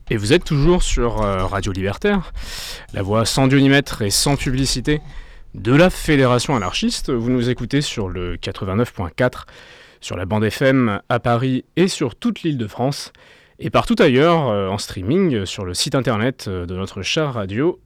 Et vous êtes toujours sur Radio Libertaire, la voix sans Dieu ni maître et sans publicité de la Fédération anarchiste. Vous nous écoutez sur le 89.4, sur la bande FM à Paris et sur toute l'île de France, et partout ailleurs en streaming sur le site internet de notre chère radio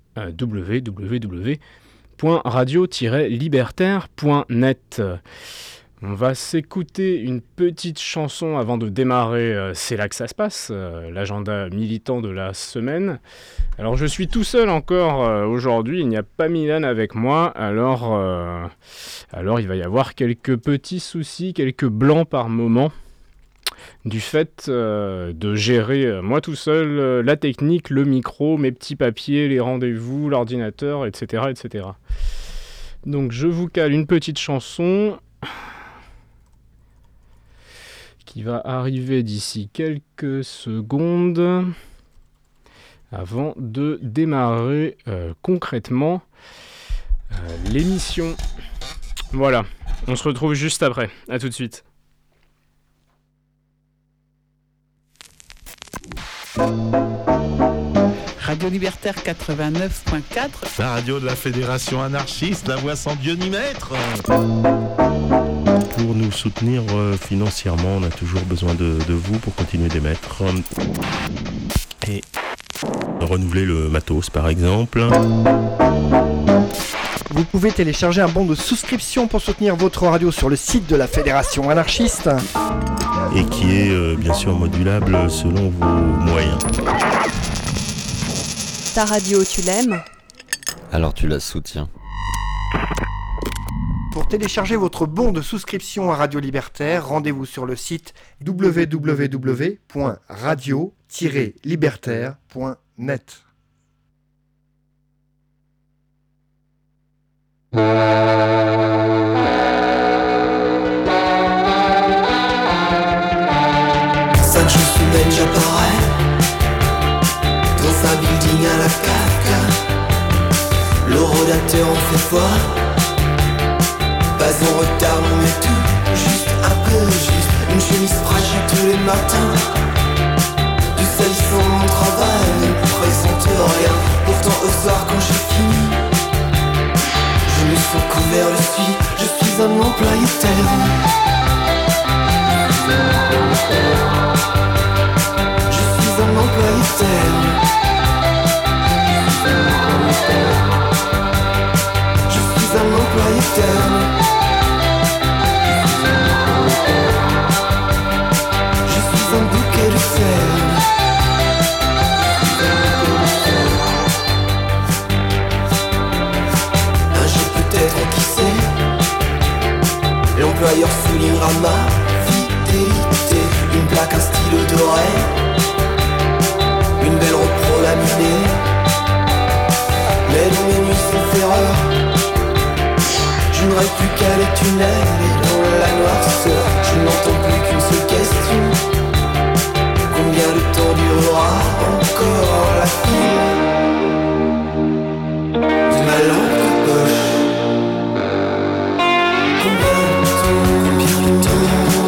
www.radio-libertaire.net. On va s'écouter une petite chanson avant de démarrer C'est là que ça se passe, l'agenda militant de la semaine. Alors je suis tout seul encore aujourd'hui, il n'y a pas Milan avec moi, alors il va y avoir quelques petits soucis, quelques blancs par moment, du fait de gérer moi tout seul la technique, le micro, mes petits papiers, les rendez-vous, l'ordinateur, etc., etc. Donc je vous cale une petite chanson qui va arriver d'ici quelques secondes avant de démarrer concrètement l'émission. Voilà, on se retrouve juste après. À tout de suite. Radio Libertaire 89.4, la radio de la Fédération anarchiste, la voix sans Dieu ni maître. Pour nous soutenir financièrement, on a toujours besoin de vous pour continuer d'émettre et renouveler le matos par exemple. Vous pouvez télécharger un bon de souscription pour soutenir votre radio sur le site de la Fédération anarchiste. Et qui est bien sûr modulable selon vos moyens. Ta radio, tu l'aimes ? Alors tu la soutiens. Pour télécharger votre bon de souscription à Radio Libertaire, rendez-vous sur le site www.radio-libertaire.net. Cinq humaine, j'apparais dans un building à la Kafka. L'horodateur en fait foi. Pas en retard, non mais tout juste, un peu juste. Une chemise fragile tous les matins. Du salissant mon travail ne présente rien. Pourtant au soir quand j'ai fini, je me sens couvert de suie. Je suis un employé terne. Je suis un employé terne. Je suis un employé terne. Je suis un bouquet de ferme. Un jour peut-être, qui sait, l'employeur soulignera ma fidélité. Une plaque, un stylo doré, une belle robe pro laminée. Mais dans mes nuits sans ferreur, je ne rêve plus qu'à les tunnels et dans la noirceur. Je n'entends plus qu'une seule question: combien de temps durera encore la file de ma lampe de poche? Combien de temps, combien de temps?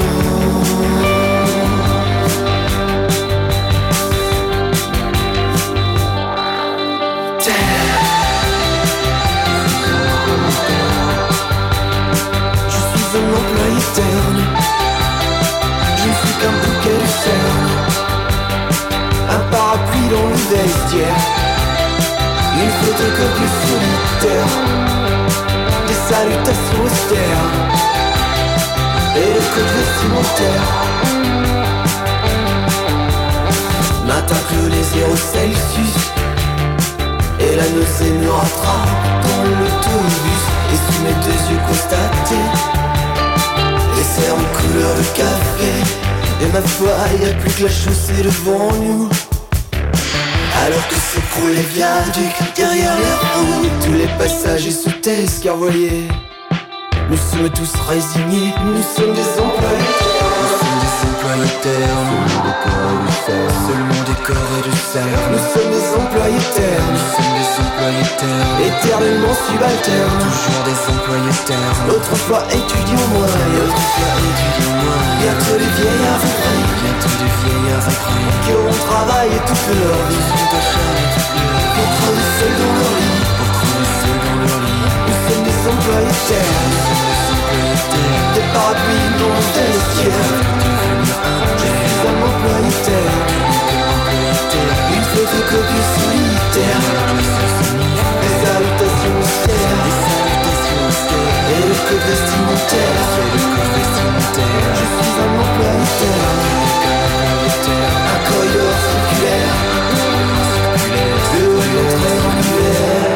Un employé terne. Je ne suis qu'un bouquet de cernes. Un parapluie dans le vestiaire. Une photocopie solitaire. Des salutations austères. Et le code vestimentaire. Matin que les 0 Celsius. Et la nausée me rattrape dans l'autobus. Et sous mes deux yeux constatés, les cernes couleur de café. Et ma foi, y a plus que la chaussée devant nous. Alors que s'écroulent les viaducs derrière les roues, tous les passagers sont escarvoyés. Nous sommes tous résignés, nous sommes des employés. Nous sommes des employés ternes. Seulement des corps et de cernes. Nous sommes des employés ternes. Nous sommes des employés ternes. Éternellement subalternes. Toujours des employés ternes. Autrefois étudiants moyens. Bientôt les vieillards vrais. Bientôt les vieillards vrais. qui auront travaillé toute leur vie pour crever seuls dans leur lit. Nous sommes des employés ternes, des parapluies dans le vestiaire. Je suis un employé terne, une photocopie solitaire, des salutations austères et le code vestimentaire. Je suis un employé terne, un corridor circulaire, le haut triangulaire.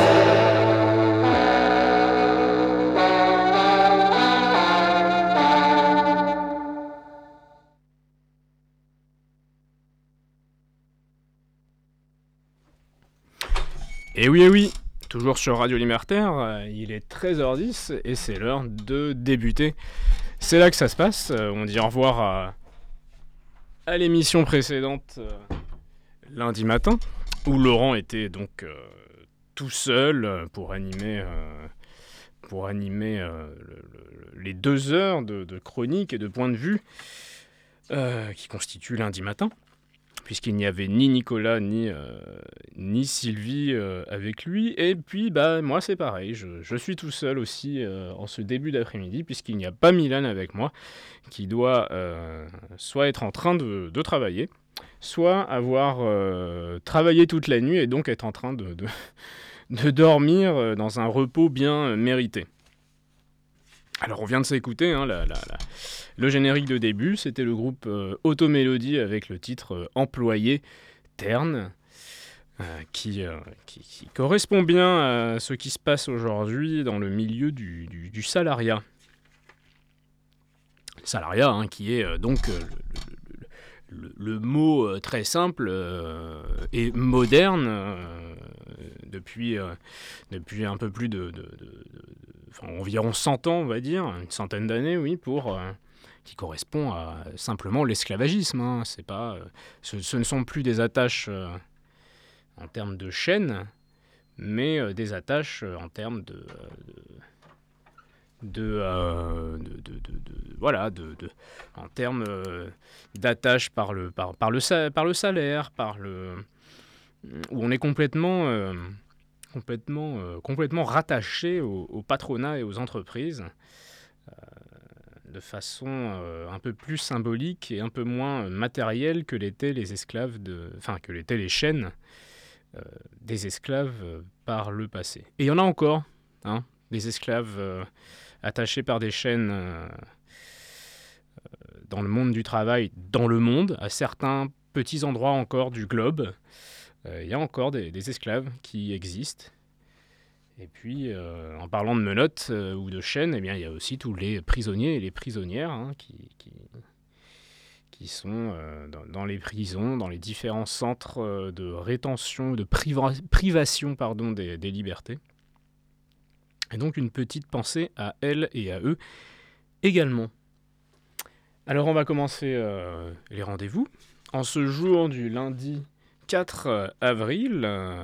Et oui, toujours sur Radio Libertaire, il est 13h10 et c'est l'heure de débuter. C'est là que ça se passe, on dit au revoir à l'émission précédente lundi matin, où Laurent était donc tout seul pour animer les 2 heures de chronique et de point de vue qui constituent lundi matin. Puisqu'il n'y avait ni Nicolas ni Sylvie avec lui. Et puis, moi, c'est pareil. Je suis tout seul aussi en ce début d'après-midi, puisqu'il n'y a pas Milan avec moi, qui doit soit être en train de travailler, soit avoir travaillé toute la nuit et donc être en train de dormir dans un repos bien mérité. Alors, on vient de s'écouter le générique de début, c'était le groupe Automélodie avec le titre Employé Terne, qui correspond bien à ce qui se passe aujourd'hui dans le milieu du salariat. Salariat, qui est donc le mot très simple et moderne depuis un peu plus environ 100 ans, on va dire, une centaine d'années, oui, qui correspond à simplement l'esclavagisme. C'est pas, ce ne sont plus des attaches en termes de chaînes, mais des attaches en termes en termes d'attache par le salaire, où on est complètement rattaché au patronat et aux entreprises de façon un peu plus symbolique et un peu moins matérielle que l'étaient les esclaves que l'étaient les chaînes des esclaves par le passé. Et il y en a encore, des esclaves attachés par des chaînes dans le monde du travail, dans le monde, à certains petits endroits encore du globe. Il y a encore des esclaves qui existent. Et puis, en parlant de menottes ou de chaînes, il y a aussi tous les prisonniers et les prisonnières qui sont dans les prisons, dans les différents centres de rétention, de privation des libertés. Et donc, une petite pensée à elles et à eux également. Alors, on va commencer les rendez-vous. En ce jour du lundi 4 avril,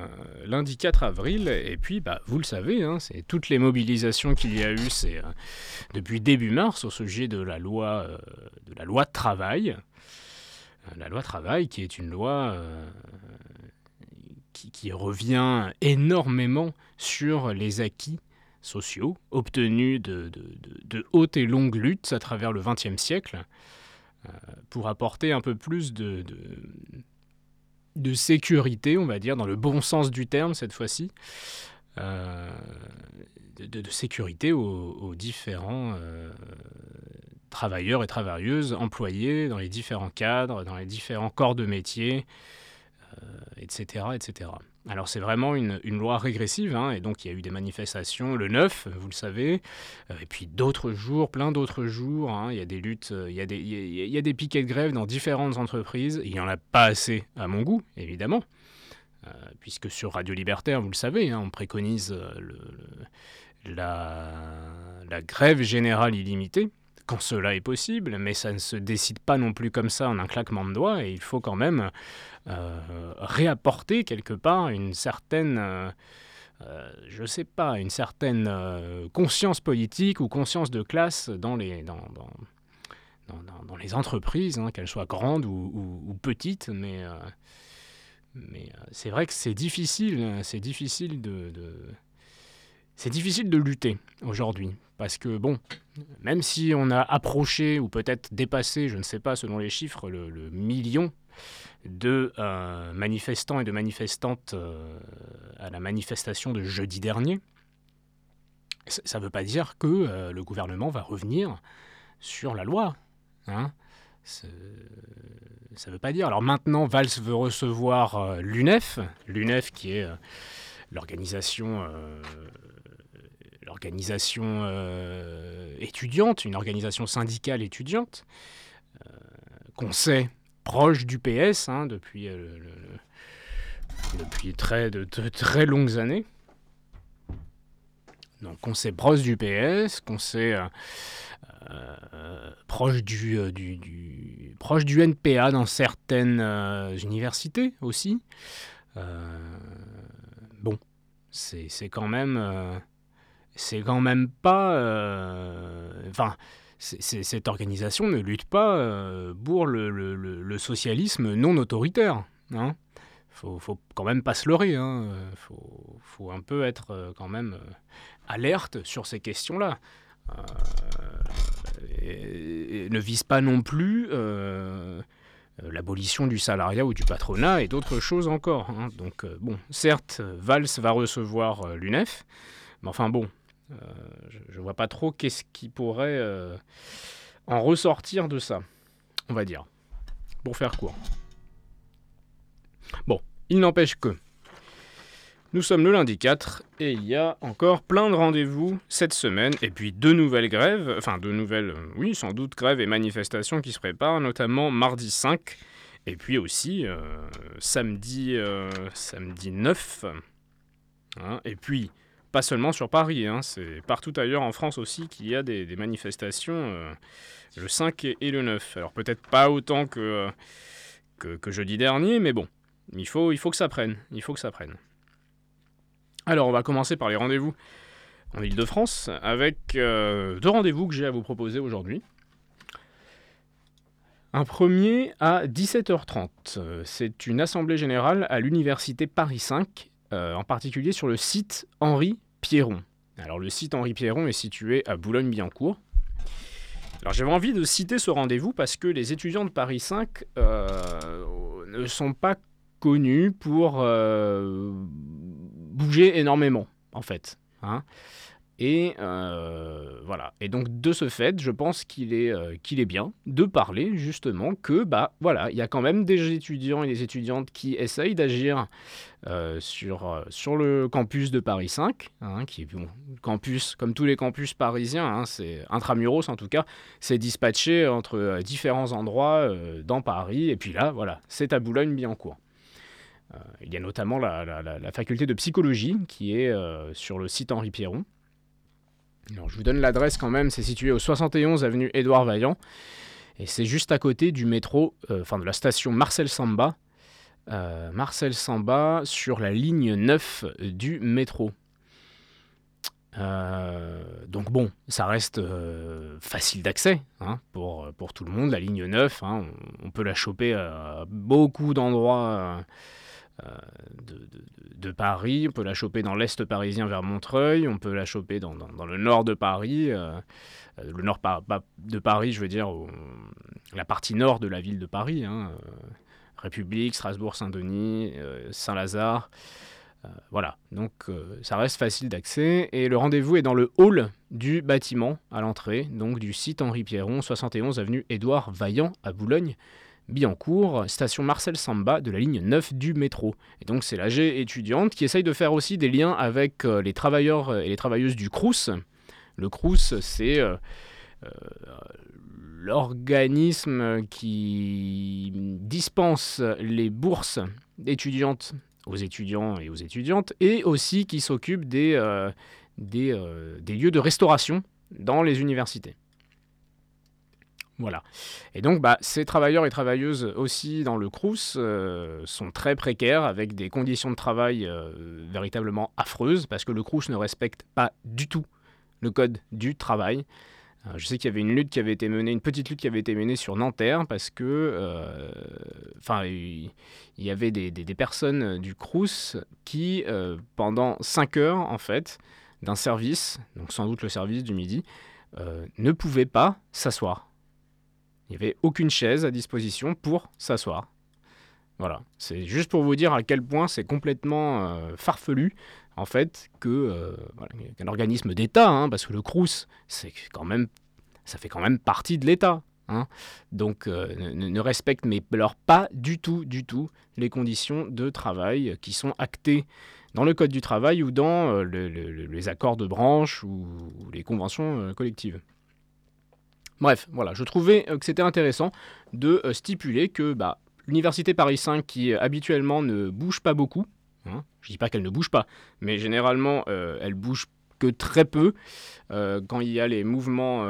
et puis vous le savez, c'est toutes les mobilisations qu'il y a eu, c'est depuis début mars au sujet de la loi travail, la loi travail qui est une loi qui revient énormément sur les acquis sociaux obtenus de hautes et longues luttes à travers le XXe siècle pour apporter un peu plus de sécurité, on va dire, dans le bon sens du terme cette fois-ci, de sécurité aux différents travailleurs et travailleuses employés dans les différents cadres, dans les différents corps de métier, etc., etc. Alors c'est vraiment une loi régressive, et donc il y a eu des manifestations le 9, vous le savez, et puis d'autres jours, plein d'autres jours, il y a des luttes, il y a des piquets de grève dans différentes entreprises, il n'y en a pas assez à mon goût, évidemment, puisque sur Radio Libertaire, vous le savez, on préconise la grève générale illimitée, quand cela est possible, mais ça ne se décide pas non plus comme ça en un claquement de doigts, et il faut quand même réapporter quelque part une certaine, une certaine conscience politique ou conscience de classe dans dans les entreprises, hein, qu'elles soient grandes ou petites, mais c'est vrai que c'est difficile de lutter aujourd'hui, parce que bon, même si on a approché ou peut-être dépassé, je ne sais pas selon les chiffres, le million de manifestants et de manifestantes à la manifestation de jeudi dernier, ça ne veut pas dire que le gouvernement va revenir sur la loi, hein. Ça ne veut pas dire. Alors maintenant, Valls veut recevoir l'UNEF qui est l'organisation étudiante, une organisation syndicale étudiante, qu'on sait proche du PS, hein, depuis de très longues années. Donc qu'on sait proche du PS, qu'on sait proche du NPA dans certaines universités aussi. Bon, c'est quand même pas... Enfin, cette organisation ne lutte pas pour le socialisme non autoritaire, hein. Faut quand même pas se leurrer, hein. Faut un peu être quand même alerte sur ces questions-là. Et ne vise pas non plus l'abolition du salariat ou du patronat et d'autres choses encore, hein. Donc bon, certes, Valls va recevoir l'UNEF, mais enfin bon, je vois pas trop qu'est-ce qui pourrait en ressortir de ça, on va dire, pour faire court. Bon, il n'empêche que nous sommes le lundi 4 et il y a encore plein de rendez-vous cette semaine et puis deux nouvelles grèves, oui, sans doute grèves et manifestations qui se préparent, notamment mardi 5 et puis aussi samedi 9. Hein, et puis, pas seulement sur Paris, hein, c'est partout ailleurs en France aussi qu'il y a des manifestations le 5 et le 9. Alors peut-être pas autant que jeudi dernier, mais bon, il faut que ça prenne. Alors, on va commencer par les rendez-vous en Ile-de-France, avec deux rendez-vous que j'ai à vous proposer aujourd'hui. Un premier à 17h30. C'est une assemblée générale à l'université Paris 5, en particulier sur le site Henri Pierron. Alors, le site Henri Pierron est situé à Boulogne-Billancourt. Alors, j'avais envie de citer ce rendez-vous parce que les étudiants de Paris 5 ne sont pas connus pour bouger énormément, en fait, hein. Et voilà. Et donc, de ce fait, je pense qu'il est bien de parler, justement, que, voilà, il y a quand même des étudiants et des étudiantes qui essayent d'agir sur le campus de Paris 5, hein, qui est, bon, campus, comme tous les campus parisiens, hein, c'est intramuros en tout cas, c'est dispatché entre différents endroits dans Paris, et puis là, voilà, c'est à Boulogne-Billancourt. Il y a notamment la faculté de psychologie qui est sur le site Henri Pierron. Alors, je vous donne l'adresse quand même, c'est situé au 71 avenue Édouard Vaillant, et c'est juste à côté du métro, de la station Marcel Samba, sur la ligne 9 du métro. Donc bon, ça reste facile d'accès, hein, pour tout le monde, la ligne 9, hein, on peut la choper à beaucoup d'endroits de Paris, on peut la choper dans l'est parisien vers Montreuil, on peut la choper dans le nord de Paris, le nord de Paris, je veux dire, la partie nord de la ville de Paris, hein, République, Strasbourg, Saint-Denis, Saint-Lazare, voilà, donc ça reste facile d'accès, et le rendez-vous est dans le hall du bâtiment à l'entrée, donc du site Henri Pierron, 71 avenue Édouard Vaillant à Boulogne-Billancourt, station Marcel Samba de la ligne 9 du métro. Et donc c'est l'AG étudiante qui essaye de faire aussi des liens avec les travailleurs et les travailleuses du Crous. Le Crous, c'est l'organisme qui dispense les bourses étudiantes aux étudiants et aux étudiantes, et aussi qui s'occupe des lieux de restauration dans les universités. Voilà. Et donc, ces travailleurs et travailleuses aussi dans le Crous sont très précaires, avec des conditions de travail véritablement affreuses, parce que le Crous ne respecte pas du tout le code du travail. Je sais qu'il y avait une petite lutte qui avait été menée sur Nanterre parce que, il y avait des personnes du Crous qui, pendant 5 heures, en fait, d'un service, donc sans doute le service du midi, ne pouvaient pas s'asseoir. Il n'y avait aucune chaise à disposition pour s'asseoir. Voilà, c'est juste pour vous dire à quel point c'est complètement farfelu, en fait, qu'un organisme d'État, parce que le Crous, ça fait quand même partie de l'État. Donc, ne respecte pas du tout les conditions de travail qui sont actées dans le Code du travail ou dans les accords de branche ou les conventions collectives. Bref, voilà, je trouvais que c'était intéressant de stipuler que l'Université Paris 5, qui habituellement ne bouge pas beaucoup, je ne dis pas qu'elle ne bouge pas, mais généralement elle bouge que très peu quand il y a les mouvements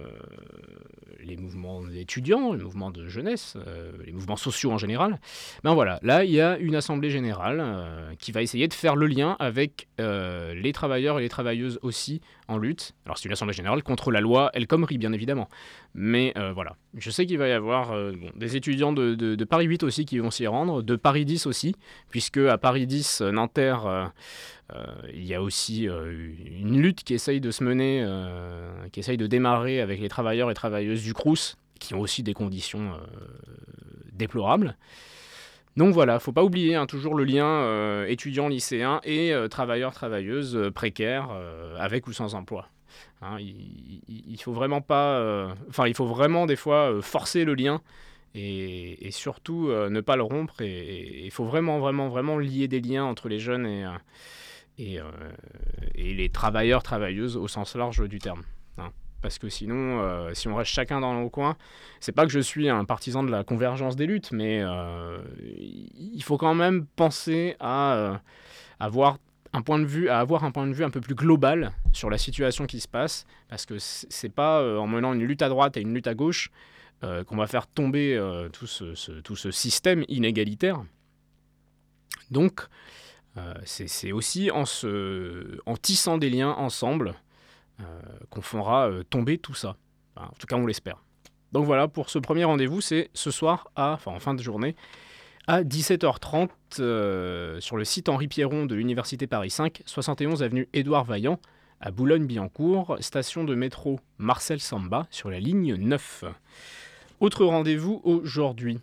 d'étudiants, les mouvements de jeunesse, les mouvements sociaux en général. Voilà, là il y a une assemblée générale qui va essayer de faire le lien avec les travailleurs et les travailleuses aussi en lutte. Alors c'est une assemblée générale contre la loi El Khomri bien évidemment, mais voilà. Je sais qu'il va y avoir des étudiants de Paris 8 aussi qui vont s'y rendre, de Paris 10 aussi, puisque à Paris 10, Nanterre, il y a aussi une lutte qui essaye de se mener, qui essaye de démarrer avec les travailleurs et travailleuses du Crous, qui ont aussi des conditions déplorables. Donc voilà, faut pas oublier toujours le lien étudiants-lycéens et travailleurs-travailleuses précaires avec ou sans emploi. Il faut vraiment pas, il faut vraiment des fois forcer le lien et surtout ne pas le rompre. Et il faut vraiment lier des liens entre les jeunes et les travailleurs-travailleuses au sens large du terme. Parce que sinon, si on reste chacun dans nos coins, c'est pas que je suis un partisan de la convergence des luttes, mais il faut quand même penser à avoir un point de vue un peu plus global sur la situation qui se passe, parce que c'est pas en menant une lutte à droite et une lutte à gauche qu'on va faire tomber tout ce système inégalitaire. Donc, c'est aussi en tissant des liens ensemble qu'on fera tomber tout ça. En tout cas, on l'espère. Donc voilà, pour ce premier rendez-vous, c'est ce soir, en fin de journée, à 17h30, sur le site Henri Pierron de l'Université Paris 5, 71 avenue Édouard Vaillant, à Boulogne-Billancourt, station de métro Marcel Samba, sur la ligne 9. Autre rendez-vous aujourd'hui,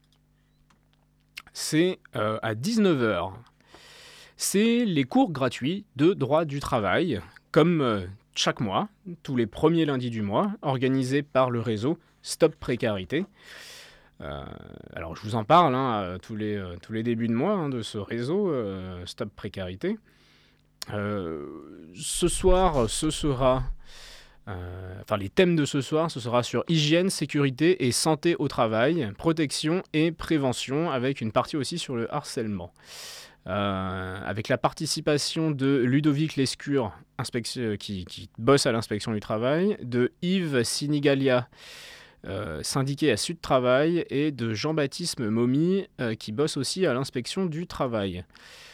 c'est à 19h. C'est les cours gratuits de droit du travail, comme chaque mois, tous les premiers lundis du mois, organisés par le réseau Stop Précarité. Alors je vous en parle tous les débuts de mois de ce réseau Stop Précarité. Ce soir, ce sera... les thèmes de ce soir, ce sera sur hygiène, sécurité et santé au travail, protection et prévention, avec une partie aussi sur le harcèlement. Avec la participation de Ludovic Lescure, qui bosse à l'inspection du travail, de Yves Sinigalia, syndiqué à Sud Travail, et de Jean-Baptiste Momy, qui bosse aussi à l'inspection du travail.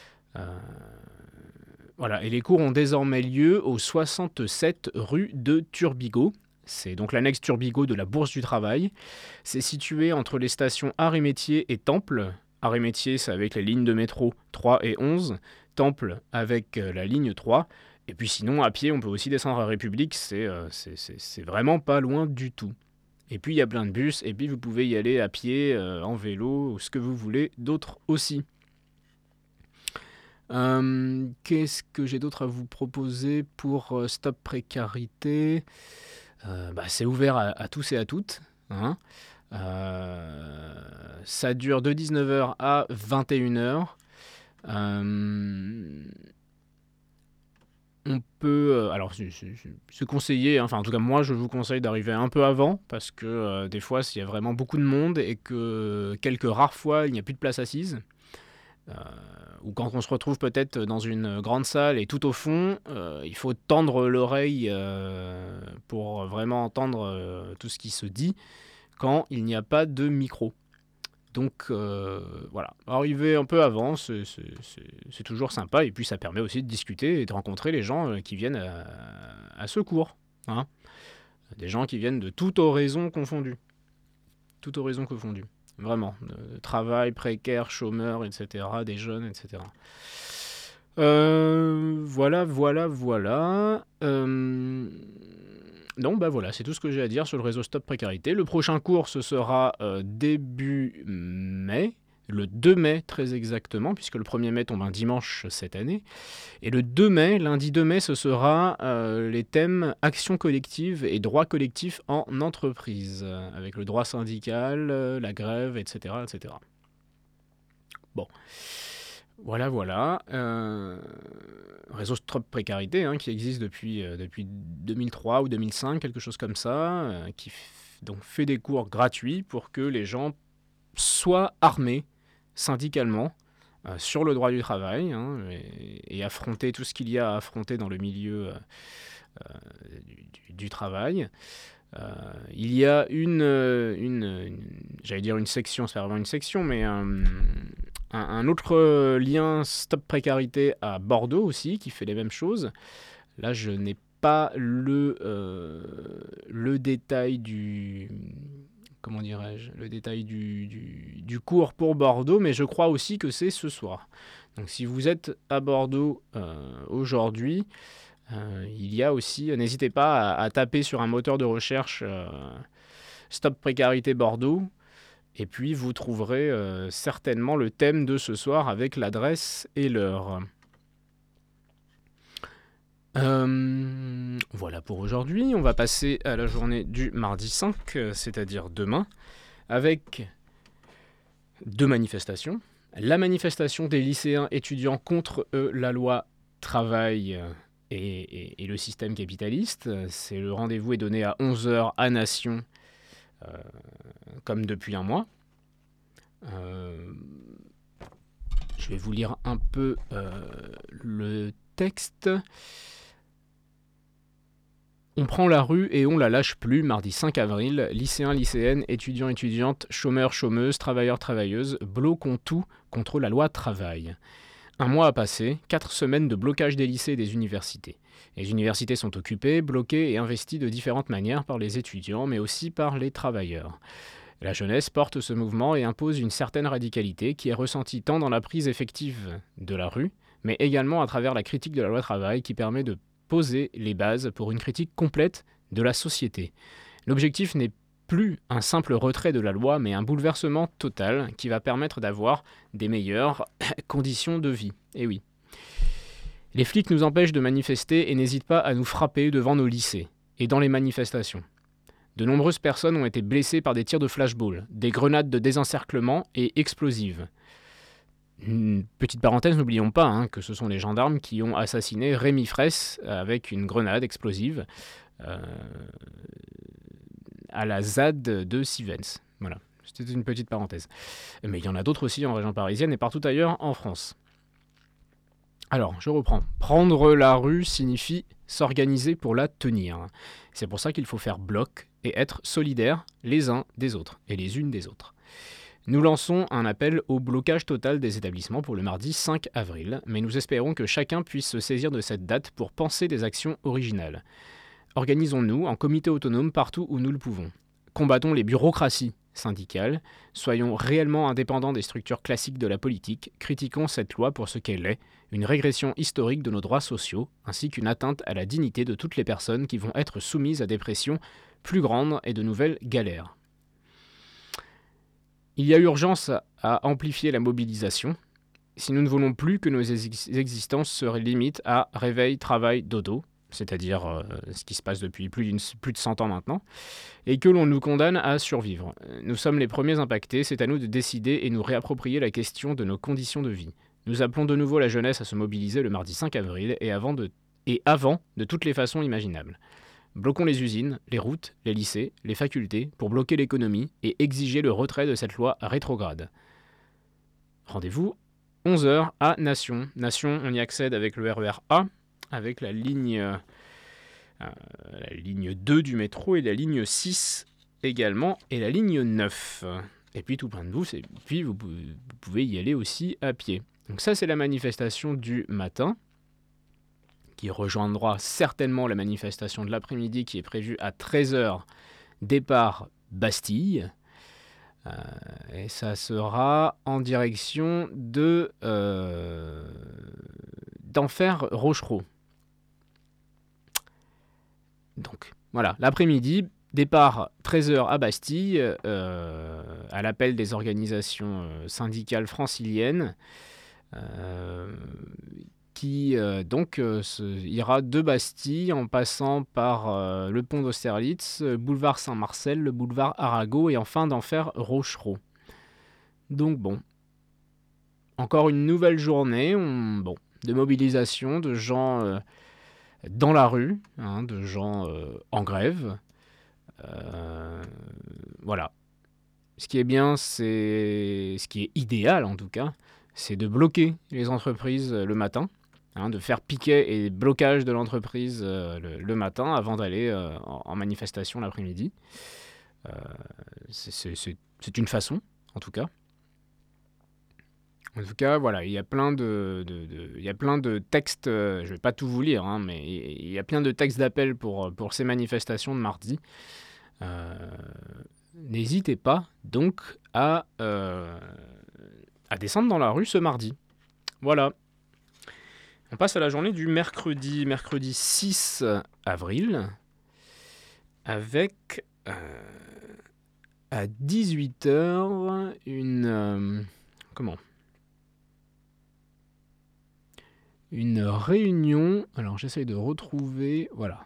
Voilà, et les cours ont désormais lieu au 67 rue de Turbigo. C'est donc l'annexe Turbigo de la Bourse du Travail. C'est situé entre les stations Arts et Métiers et Temple. Arts et Métiers, c'est avec les lignes de métro 3 et 11. Temple avec la ligne 3. Et puis sinon, à pied, on peut aussi descendre à République. C'est vraiment pas loin du tout. Et puis il y a plein de bus. Et puis vous pouvez y aller à pied, en vélo, ce que vous voulez, d'autres aussi. Qu'est-ce que j'ai d'autre à vous proposer pour Stop Précarité ? C'est ouvert à tous et à toutes. Ça dure de 19h à 21h. On peut... c'est conseillé, en tout cas moi je vous conseille d'arriver un peu avant, parce que des fois s'il y a vraiment beaucoup de monde et que quelques rares fois il n'y a plus de place assise, ou quand on se retrouve peut-être dans une grande salle et tout au fond, il faut tendre l'oreille pour vraiment entendre tout ce qui se dit quand il n'y a pas de micro. Donc voilà, arriver un peu avant, c'est toujours sympa, et puis ça permet aussi de discuter et de rencontrer les gens qui viennent à ce cours. Des gens qui viennent de toute horizon confondue. Toute horizon confondue. Vraiment. De travail, précaire, chômeurs, etc. Des jeunes, etc. Voilà. Non, bah voilà, c'est tout ce que j'ai à dire sur le réseau Stop Précarité. Le prochain cours, ce sera début mai, le 2 mai très exactement, puisque le 1er mai tombe un dimanche cette année. Et le 2 mai, lundi 2 mai, ce sera les thèmes action collective et droit collectif en entreprise, avec le droit syndical, la grève, etc. etc. Bon. Voilà. Réseau Stop Précarité, qui existe depuis 2003 ou 2005, quelque chose comme ça, qui donc fait des cours gratuits pour que les gens soient armés syndicalement sur le droit du travail et affronter tout ce qu'il y a à affronter dans le milieu du travail. Il y a j'allais dire une section, c'est pas vraiment une section, mais un autre lien Stop Précarité à Bordeaux aussi, qui fait les mêmes choses. Là, je n'ai pas le détail du cours pour Bordeaux, mais je crois aussi que c'est ce soir. Donc si vous êtes à Bordeaux aujourd'hui, il y a aussi, n'hésitez pas à taper sur un moteur de recherche Stop Précarité Bordeaux, et puis vous trouverez certainement le thème de ce soir avec l'adresse et l'heure. Voilà pour aujourd'hui. On va passer à la journée du mardi 5, c'est-à-dire demain, avec 2 manifestations. La manifestation des lycéens étudiants contre la loi travail et le système capitaliste. C'est le rendez-vous est donné à 11h à Nation, comme depuis un mois. Je vais vous lire un peu le texte. On prend la rue et on la lâche plus, mardi 5 avril. Lycéens, lycéennes, étudiants, étudiantes, chômeurs, chômeuses, travailleurs, travailleuses, bloquons tout contre la loi travail. Un mois a passé, 4 semaines de blocage des lycées et des universités. Les universités sont occupées, bloquées et investies de différentes manières par les étudiants, mais aussi par les travailleurs. La jeunesse porte ce mouvement et impose une certaine radicalité qui est ressentie tant dans la prise effective de la rue, mais également à travers la critique de la loi travail qui permet de poser les bases pour une critique complète de la société. L'objectif n'est plus un simple retrait de la loi, mais un bouleversement total qui va permettre d'avoir des meilleures conditions de vie. Et oui. Les flics nous empêchent de manifester et n'hésitent pas à nous frapper devant nos lycées et dans les manifestations. De nombreuses personnes ont été blessées par des tirs de flashball, des grenades de désencerclement et explosives. Petite parenthèse, n'oublions pas que ce sont les gendarmes qui ont assassiné Rémi Fraisse avec une grenade explosive à la ZAD de Sivens. Voilà, c'était une petite parenthèse. Mais il y en a d'autres aussi en région parisienne et partout ailleurs en France. Alors, je reprends. Prendre la rue signifie s'organiser pour la tenir. C'est pour ça qu'il faut faire bloc et être solidaires les uns des autres et les unes des autres. Nous lançons un appel au blocage total des établissements pour le mardi 5 avril, mais nous espérons que chacun puisse se saisir de cette date pour penser des actions originales. Organisons-nous en comité autonome partout où nous le pouvons. Combattons les bureaucraties syndicales, soyons réellement indépendants des structures classiques de la politique, critiquons cette loi pour ce qu'elle est, une régression historique de nos droits sociaux, ainsi qu'une atteinte à la dignité de toutes les personnes qui vont être soumises à des pressions plus grandes et de nouvelles galères. Il y a urgence à amplifier la mobilisation, si nous ne voulons plus que nos existences se limitent à réveil, travail, dodo, c'est-à-dire ce qui se passe depuis plus de 100 ans maintenant, et que l'on nous condamne à survivre. Nous sommes les premiers impactés, c'est à nous de décider et nous réapproprier la question de nos conditions de vie. Nous appelons de nouveau la jeunesse à se mobiliser le mardi 5 avril et avant de toutes les façons imaginables. Bloquons les usines, les routes, les lycées, les facultés pour bloquer l'économie et exiger le retrait de cette loi rétrograde. Rendez-vous 11h à Nation. Nation, on y accède avec le RER A, avec la ligne 2 du métro et la ligne 6 également, et la ligne 9. Et puis tout plein de bus, et puis vous pouvez y aller aussi à pied. Donc ça, c'est la manifestation du matin, qui rejoindra certainement la manifestation de l'après-midi qui est prévue à 13h, départ Bastille. Et ça sera en direction d'Enfer Rochereau. Donc voilà, l'après-midi, départ 13h à Bastille, à l'appel des organisations syndicales franciliennes, qui ira de Bastille en passant par le pont d'Austerlitz, boulevard Saint-Marcel, le boulevard Arago et enfin d'Enfer Rochereau. Donc bon, encore une nouvelle journée de mobilisation, de gens dans la rue, de gens en grève. Voilà. Ce qui est bien, ce qui est idéal en tout cas, c'est de bloquer les entreprises le matin, de faire piquet et blocage de l'entreprise le matin avant d'aller en manifestation l'après-midi. C'est une façon, en tout cas. En tout cas, voilà, il y a plein de textes, je ne vais pas tout vous lire, mais il y a plein de textes d'appel pour ces manifestations de mardi. N'hésitez pas donc à descendre dans la rue ce mardi. Voilà. On passe à la journée du mercredi 6 avril, avec à 18h une réunion. Alors j'essaye de retrouver, voilà.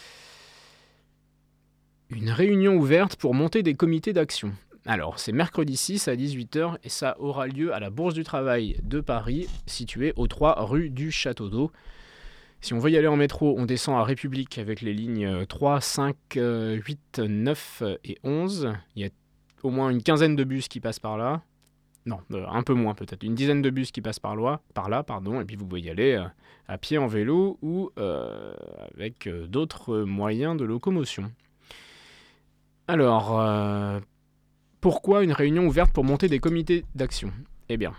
Une réunion ouverte pour monter des comités d'action. Alors, c'est mercredi 6 à 18h et ça aura lieu à la Bourse du Travail de Paris, située aux 3 rue du Château d'Eau. Si on veut y aller en métro, on descend à République avec les lignes 3, 5, 8, 9 et 11. Il y a au moins une quinzaine de bus qui passent par là. Non, un peu moins peut-être. Une dizaine de bus qui passent par là, et puis vous pouvez y aller à pied, en vélo ou avec d'autres moyens de locomotion. Alors, pourquoi une réunion ouverte pour monter des comités d'action ? Eh bien,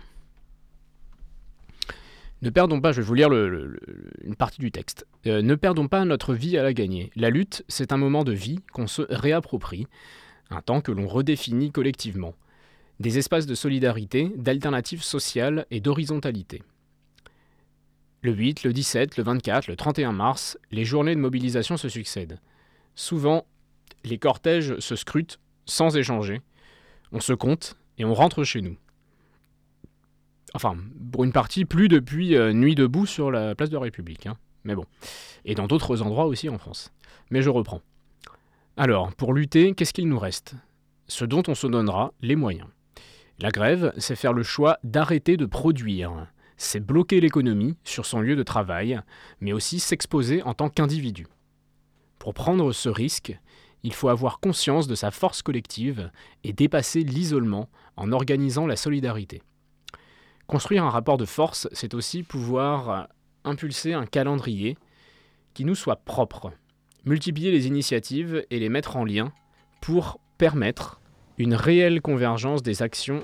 ne perdons pas, je vais vous lire une partie du texte. Ne perdons pas notre vie à la gagner. La lutte, c'est un moment de vie qu'on se réapproprie, un temps que l'on redéfinit collectivement. Des espaces de solidarité, d'alternatives sociales et d'horizontalité. Le 8, le 17, le 24, le 31 mars, les journées de mobilisation se succèdent. Souvent, les cortèges se scrutent sans échanger. On se compte et on rentre chez nous. Enfin, pour une partie, plus depuis Nuit debout sur la place de République. Mais bon. Et dans d'autres endroits aussi en France. Mais je reprends. Alors, pour lutter, qu'est-ce qu'il nous reste ? Ce dont on se donnera les moyens. La grève, c'est faire le choix d'arrêter de produire. C'est bloquer l'économie sur son lieu de travail, mais aussi s'exposer en tant qu'individu. Pour prendre ce risque, il faut avoir conscience de sa force collective et dépasser l'isolement en organisant la solidarité. Construire un rapport de force, c'est aussi pouvoir impulser un calendrier qui nous soit propre, multiplier les initiatives et les mettre en lien pour permettre une réelle convergence des actions,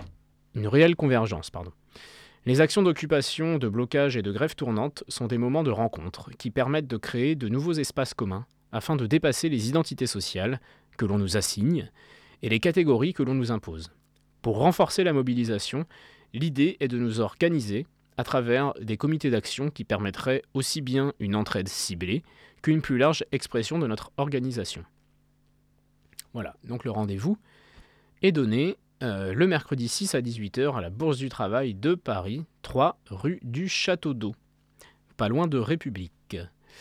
Les actions d'occupation, de blocage et de grève tournante sont des moments de rencontre qui permettent de créer de nouveaux espaces communs afin de dépasser les identités sociales que l'on nous assigne et les catégories que l'on nous impose. Pour renforcer la mobilisation, l'idée est de nous organiser à travers des comités d'action qui permettraient aussi bien une entraide ciblée qu'une plus large expression de notre organisation. Voilà, donc le rendez-vous est donné le mercredi 6 à 18h à la Bourse du Travail de Paris, 3 rue du Château d'Eau, pas loin de République.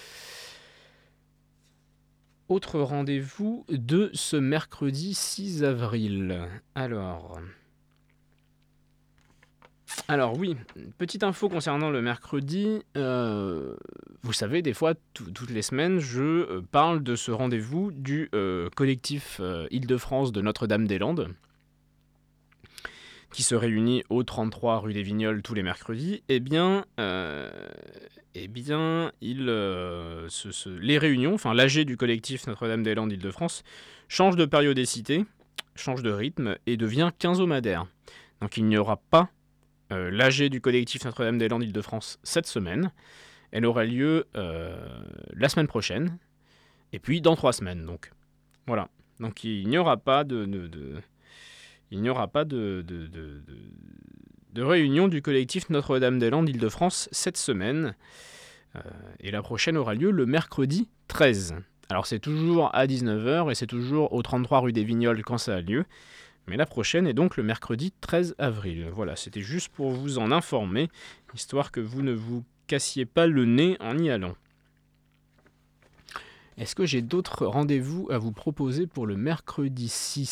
Autre rendez-vous de ce mercredi 6 avril. Alors oui, petite info concernant le mercredi. Vous savez, des fois, toutes les semaines, je parle de ce rendez-vous du collectif Île-de-France de Notre-Dame-des-Landes, qui se réunit au 33 rue des Vignoles tous les mercredis. Les réunions, enfin l'AG du collectif Notre-Dame-des-Landes Île-de-France, change de périodicité, change de rythme et devient quinzomadaire. Donc il n'y aura pas l'AG du collectif Notre-Dame-des-Landes Île-de-France cette semaine. Elle aura lieu la semaine prochaine, et puis dans 3 semaines. Donc voilà. Donc il n'y aura pas de réunion du collectif Notre-Dame-des-Landes Île-de-France cette semaine. Et la prochaine aura lieu le mercredi 13. Alors c'est toujours à 19h et c'est toujours au 33 rue des Vignoles quand ça a lieu. Mais la prochaine est donc le mercredi 13 avril. Voilà, c'était juste pour vous en informer, histoire que vous ne vous cassiez pas le nez en y allant. Est-ce que j'ai d'autres rendez-vous à vous proposer pour le mercredi 6 ?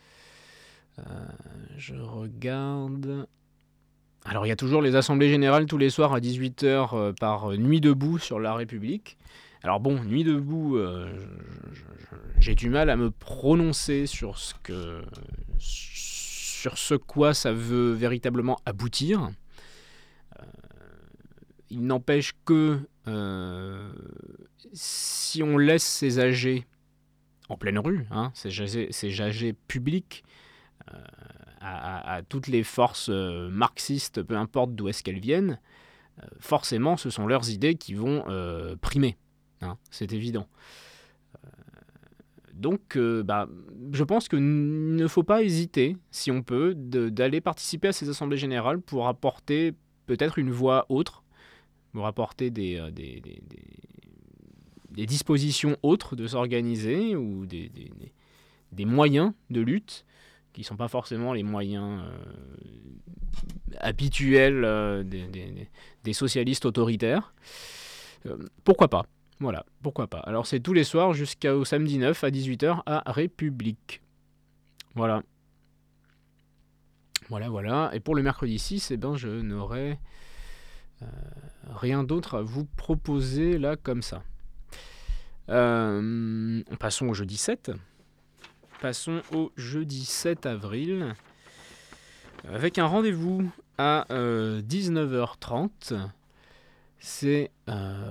Je regarde... Alors il y a toujours les assemblées générales tous les soirs à 18h par Nuit debout sur La République. Alors bon, Nuit debout, j'ai du mal à me prononcer sur ce quoi ça veut véritablement aboutir. Il n'empêche que si on laisse ces AG en pleine rue, ces AG publics, à toutes les forces marxistes, peu importe d'où est-ce qu'elles viennent, forcément ce sont leurs idées qui vont primer. C'est évident. Donc je pense qu'il ne faut pas hésiter, si on peut, d'aller participer à ces assemblées générales pour apporter peut-être une voix autre, pour apporter des dispositions autres de s'organiser ou des moyens de lutte qui ne sont pas forcément les moyens habituels des socialistes autoritaires. Pourquoi pas ? Voilà, pourquoi pas. Alors c'est tous les soirs jusqu'au samedi 9 à 18h à République. Voilà. Voilà. Et pour le mercredi 6, je n'aurai rien d'autre à vous proposer là comme ça. Passons au jeudi 7. Passons au jeudi 7 avril avec un rendez-vous à 19h30. C'est un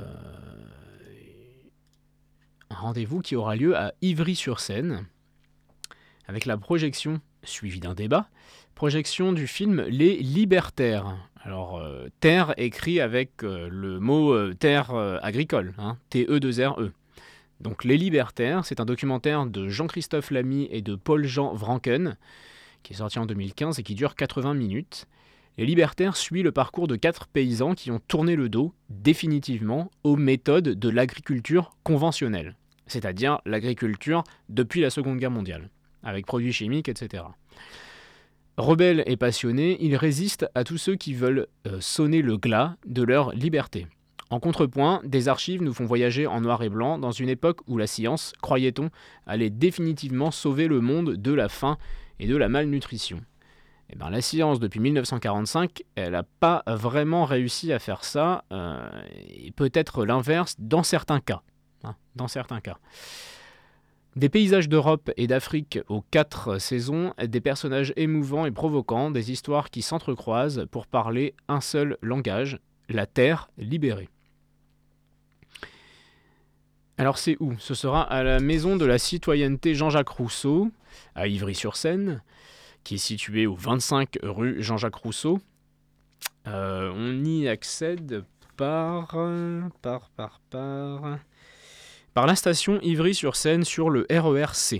rendez-vous qui aura lieu à Ivry-sur-Seine avec la projection, suivie d'un débat, projection du film Les Libertaires. Alors, terre écrit avec le mot terre agricole, T-E-2-R-E. Donc Les Libertaires, c'est un documentaire de Jean-Christophe Lamy et de Paul-Jean Vranken, qui est sorti en 2015 et qui dure 80 minutes. Les Libertaires suit le parcours de 4 paysans qui ont tourné le dos, définitivement, aux méthodes de l'agriculture conventionnelle, c'est-à-dire l'agriculture depuis la Seconde Guerre mondiale, avec produits chimiques, etc. Rebelles et passionnés, ils résistent à tous ceux qui veulent sonner le glas de leur liberté. En contrepoint, des archives nous font voyager en noir et blanc dans une époque où la science, croyait-on, allait définitivement sauver le monde de la faim et de la malnutrition. La science, depuis 1945, elle n'a pas vraiment réussi à faire ça, et peut-être l'inverse dans certains cas. Des paysages d'Europe et d'Afrique aux 4 saisons, des personnages émouvants et provoquants, des histoires qui s'entrecroisent pour parler un seul langage, la terre libérée. Alors c'est où ? Ce sera à la Maison de la Citoyenneté Jean-Jacques Rousseau, à Ivry-sur-Seine, qui est située au 25 rue Jean-Jacques Rousseau. On y accède par la station Ivry-sur-Seine sur le RER-C.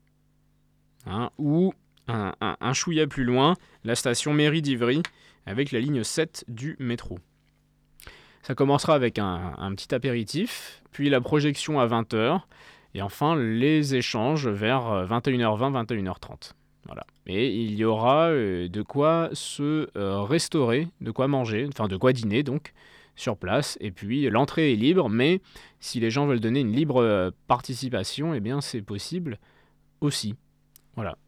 Ou un chouïa plus loin, la station Mairie d'Ivry, avec la ligne 7 du métro. Ça commencera avec un petit apéritif, puis la projection à 20h, et enfin les échanges vers 21h20, 21h30. Voilà. Et il y aura de quoi se restaurer, de quoi manger, enfin de quoi dîner donc, sur place. Et puis l'entrée est libre, mais si les gens veulent donner une libre participation, eh bien c'est possible aussi. Voilà.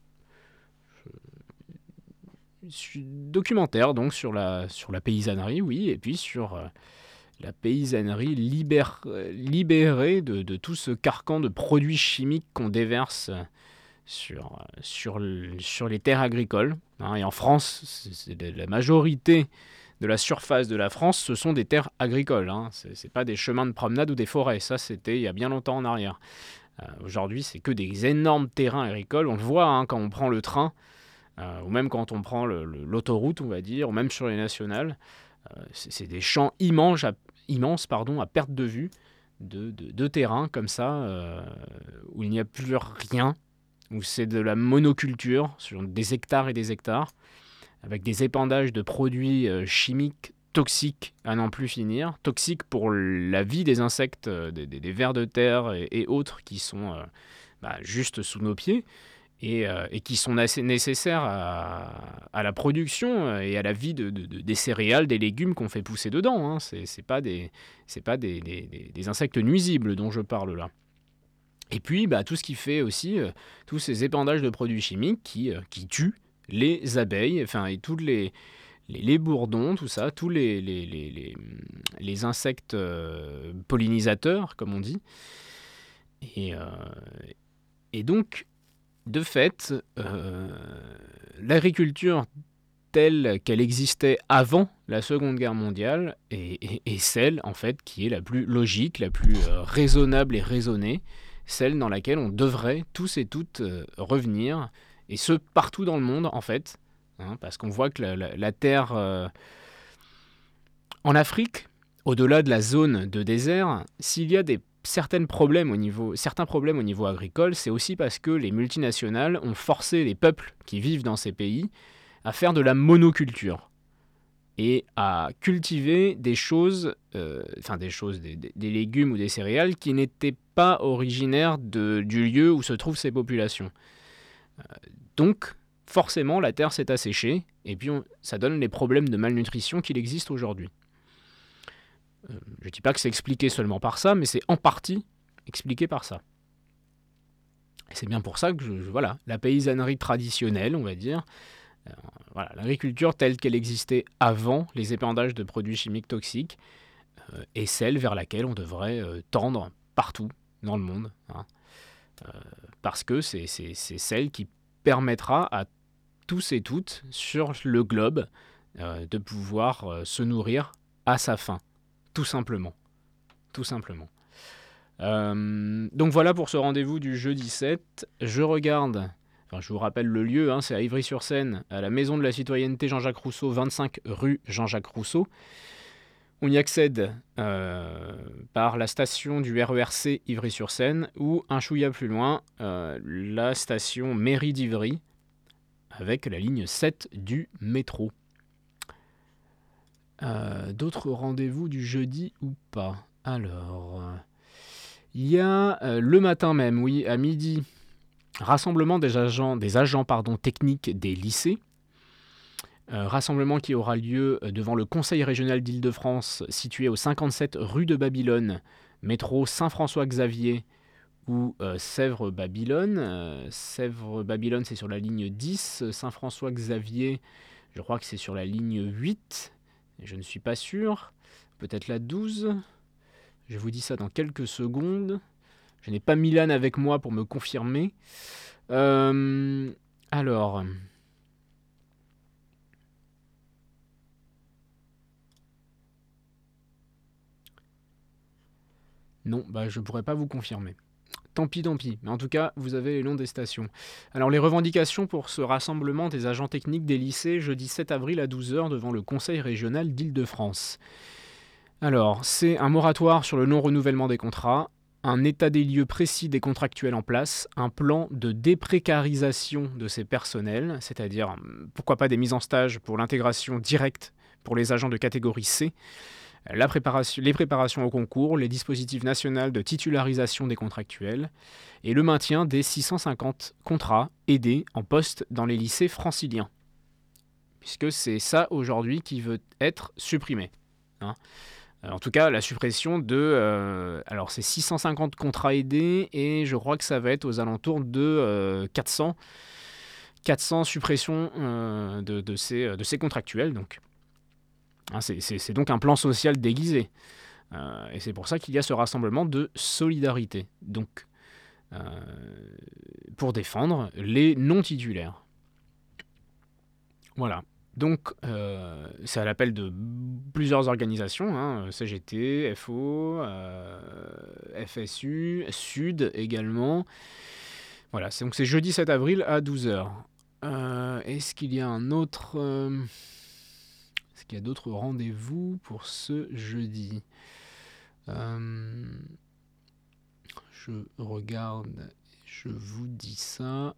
Documentaire donc sur la paysannerie, oui, et puis sur la paysannerie libérée de tout ce carcan de produits chimiques qu'on déverse sur les terres agricoles. Et en France, la majorité de la surface de la France, ce sont des terres agricoles. C'est pas des chemins de promenade ou des forêts. Ça, c'était il y a bien longtemps en arrière. Aujourd'hui, c'est que des énormes terrains agricoles. On le voit quand on prend le train, ou même quand on prend l'autoroute, on va dire, ou même sur les nationales. C'est des champs immenses immense, à perte de vue, de terrain comme ça, où il n'y a plus rien, où c'est de la monoculture sur des hectares et des hectares, avec des épandages de produits chimiques toxiques à n'en plus finir, toxiques pour la vie des insectes, des vers de terre et autres qui sont juste sous nos pieds, et qui sont assez nécessaires à la production et à la vie des céréales, des légumes qu'on fait pousser dedans. Hein. C'est pas des insectes nuisibles dont je parle là. Et puis tout ce qui fait aussi tous ces épandages de produits chimiques qui tuent les abeilles, et tous les bourdons, tout ça, tous les insectes pollinisateurs, comme on dit. Et donc, de fait, l'agriculture telle qu'elle existait avant la Seconde Guerre mondiale est celle, en fait, qui est la plus logique, la plus raisonnable et raisonnée, celle dans laquelle on devrait tous et toutes revenir, et ce, partout dans le monde, en fait, hein, parce qu'on voit que la terre... en Afrique, au-delà de la zone de désert, s'il y a certains problèmes au niveau agricole, c'est aussi parce que les multinationales ont forcé les peuples qui vivent dans ces pays à faire de la monoculture et à cultiver des légumes ou des céréales qui n'étaient pas originaires du lieu où se trouvent ces populations. Donc, forcément, la terre s'est asséchée, et puis ça donne les problèmes de malnutrition qu'il existe aujourd'hui. Je ne dis pas que c'est expliqué seulement par ça, mais c'est en partie expliqué par ça. Et c'est bien pour ça que la paysannerie traditionnelle, on va dire, l'agriculture telle qu'elle existait avant les épandages de produits chimiques toxiques, est celle vers laquelle on devrait tendre partout dans le monde. Hein. Parce que c'est celle qui permettra à tous et toutes sur le globe de pouvoir se nourrir à sa faim. Tout simplement. Donc voilà pour ce rendez-vous du jeudi 7. Je vous rappelle le lieu, c'est à Ivry-sur-Seine, à la Maison de la Citoyenneté Jean-Jacques Rousseau, 25 rue Jean-Jacques Rousseau. On y accède par la station du RERC Ivry-sur-Seine ou un chouïa plus loin, la station Mairie d'Ivry avec la ligne 7 du métro. D'autres rendez-vous du jeudi ou pas? Alors, il y a le matin même, oui, à midi, rassemblement des agents techniques des lycées. Rassemblement qui aura lieu devant le Conseil régional d'Île-de-France, situé au 57 rue de Babylone, métro Saint-François-Xavier ou Sèvres-Babylone. Sèvres-Babylone, c'est sur la ligne 10. Saint-François-Xavier, je crois que c'est sur la ligne 8. Je ne suis pas sûr. Peut-être la 12. Je vous dis ça dans quelques secondes. Je n'ai pas Milan avec moi pour me confirmer. Alors... Non, je ne pourrais pas vous confirmer. Tant pis. Mais en tout cas, vous avez les noms des stations. Alors, les revendications pour ce rassemblement des agents techniques des lycées, jeudi 7 avril à 12h, devant le Conseil régional d'Île-de-France. Alors, c'est un moratoire sur le non-renouvellement des contrats, un état des lieux précis des contractuels en place, un plan de déprécarisation de ces personnels, c'est-à-dire, pourquoi pas des mises en stage pour l'intégration directe pour les agents de catégorie C, les préparations au concours, les dispositifs nationaux de titularisation des contractuels et le maintien des 650 contrats aidés en poste dans les lycées franciliens. Puisque c'est ça aujourd'hui qui veut être supprimé. Hein. En tout cas, la suppression de... alors c'est 650 contrats aidés et je crois que ça va être aux alentours de 400 suppressions de ces contractuels. Donc. C'est donc un plan social déguisé. Et c'est pour ça qu'il y a ce rassemblement de solidarité. Donc, pour défendre les non-titulaires. Voilà. Donc, c'est à l'appel de plusieurs organisations, CGT, FO, FSU, Sud également. Voilà, donc c'est jeudi 7 avril à 12h. Est-ce qu'il y a un autre qu'il y a d'autres rendez-vous pour ce jeudi? Je regarde, je vous dis ça.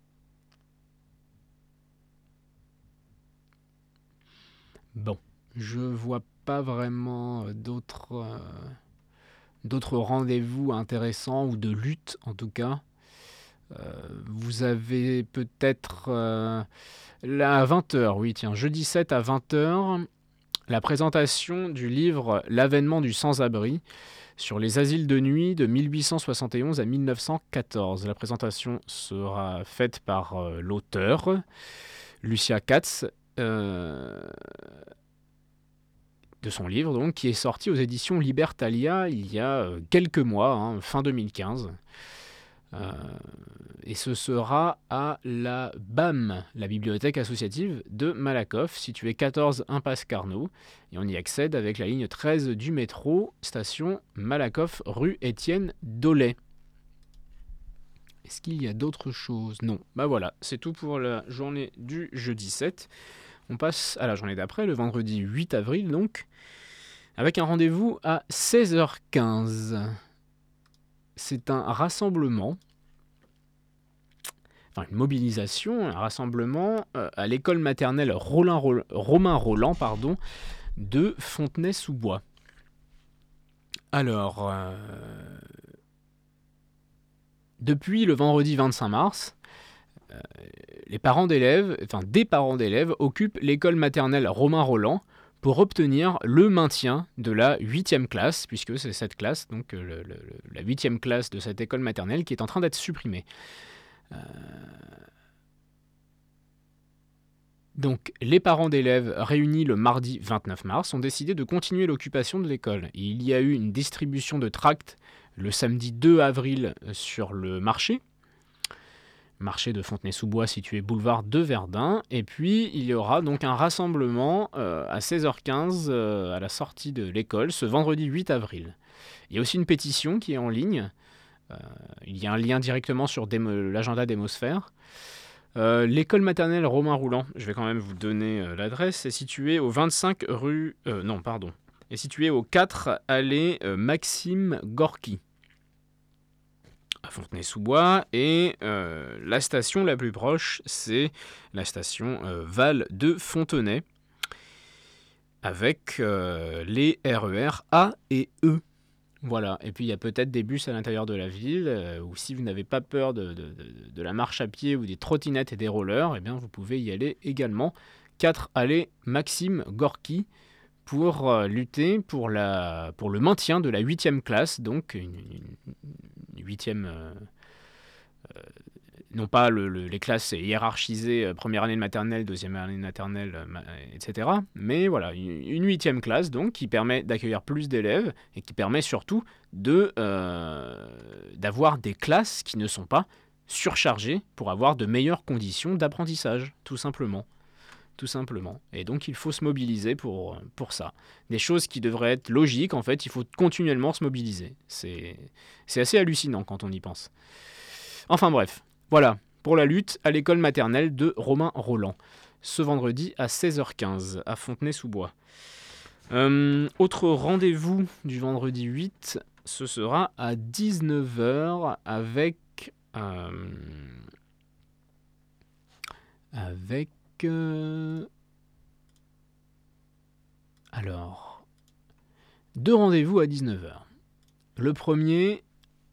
Bon, je vois pas vraiment d'autres rendez-vous intéressants ou de lutte en tout cas. Vous avez peut-être là à 20h, oui tiens, jeudi 7 à 20h, la présentation du livre L'avènement du sans-abri sur les asiles de nuit de 1871 à 1914. La présentation sera faite par l'auteur, Lucia Katz, de son livre, donc, qui est sorti aux éditions Libertalia il y a quelques mois, fin 2015. Et ce sera à la BAM, la bibliothèque associative de Malakoff, située 14 impasse Carnot. Et on y accède avec la ligne 13 du métro, station Malakoff, rue Étienne Dollet. Est-ce qu'il y a d'autres choses? Non. Bah voilà, c'est tout pour la journée du jeudi 7. On passe à la journée d'après, le vendredi 8 avril donc, avec un rendez-vous à 16h15. C'est un rassemblement, enfin une mobilisation, un rassemblement à l'école maternelle Romain Roland de Fontenay-sous-Bois. Alors, depuis le vendredi 25 mars, des parents d'élèves occupent l'école maternelle Romain Roland pour obtenir le maintien de la 8e classe, puisque c'est cette classe, donc la 8e classe de cette école maternelle qui est en train d'être supprimée. Donc, les parents d'élèves réunis le mardi 29 mars ont décidé de continuer l'occupation de l'école. Il y a eu une distribution de tracts le samedi 2 avril sur le marché de Fontenay-sous-Bois situé boulevard de Verdun, et puis il y aura donc un rassemblement à 16h15 à la sortie de l'école ce vendredi 8 avril. Il y a aussi une pétition qui est en ligne, il y a un lien directement sur l'agenda Démosphère. L'école maternelle Romain Roland, je vais quand même vous donner l'adresse, est située au 25 rue... est située au 4 allée Maxime Gorky, à Fontenay-sous-Bois, et la station la plus proche, c'est la station Val de Fontenay, avec les RER A et E. Voilà, et puis il y a peut-être des bus à l'intérieur de la ville, ou si vous n'avez pas peur de la marche à pied ou des trottinettes et des rollers, eh bien vous pouvez y aller également. 4 allées Maxime Gorky, pour lutter pour le maintien de la 8e classe, donc une 8e, non pas les classes hiérarchisées, première année de maternelle, deuxième année de maternelle, etc. Mais voilà, une 8e classe donc, qui permet d'accueillir plus d'élèves et qui permet surtout d'avoir des classes qui ne sont pas surchargées pour avoir de meilleures conditions d'apprentissage, tout simplement. Et donc il faut se mobiliser pour ça. Des choses qui devraient être logiques, en fait, il faut continuellement se mobiliser. C'est assez hallucinant quand on y pense. Enfin bref, voilà, pour la lutte à l'école maternelle de Romain Roland, ce vendredi à 16h15 à Fontenay-sous-Bois. Autre rendez-vous du vendredi 8, ce sera à 19h avec alors, 2 rendez-vous à 19h. Le premier,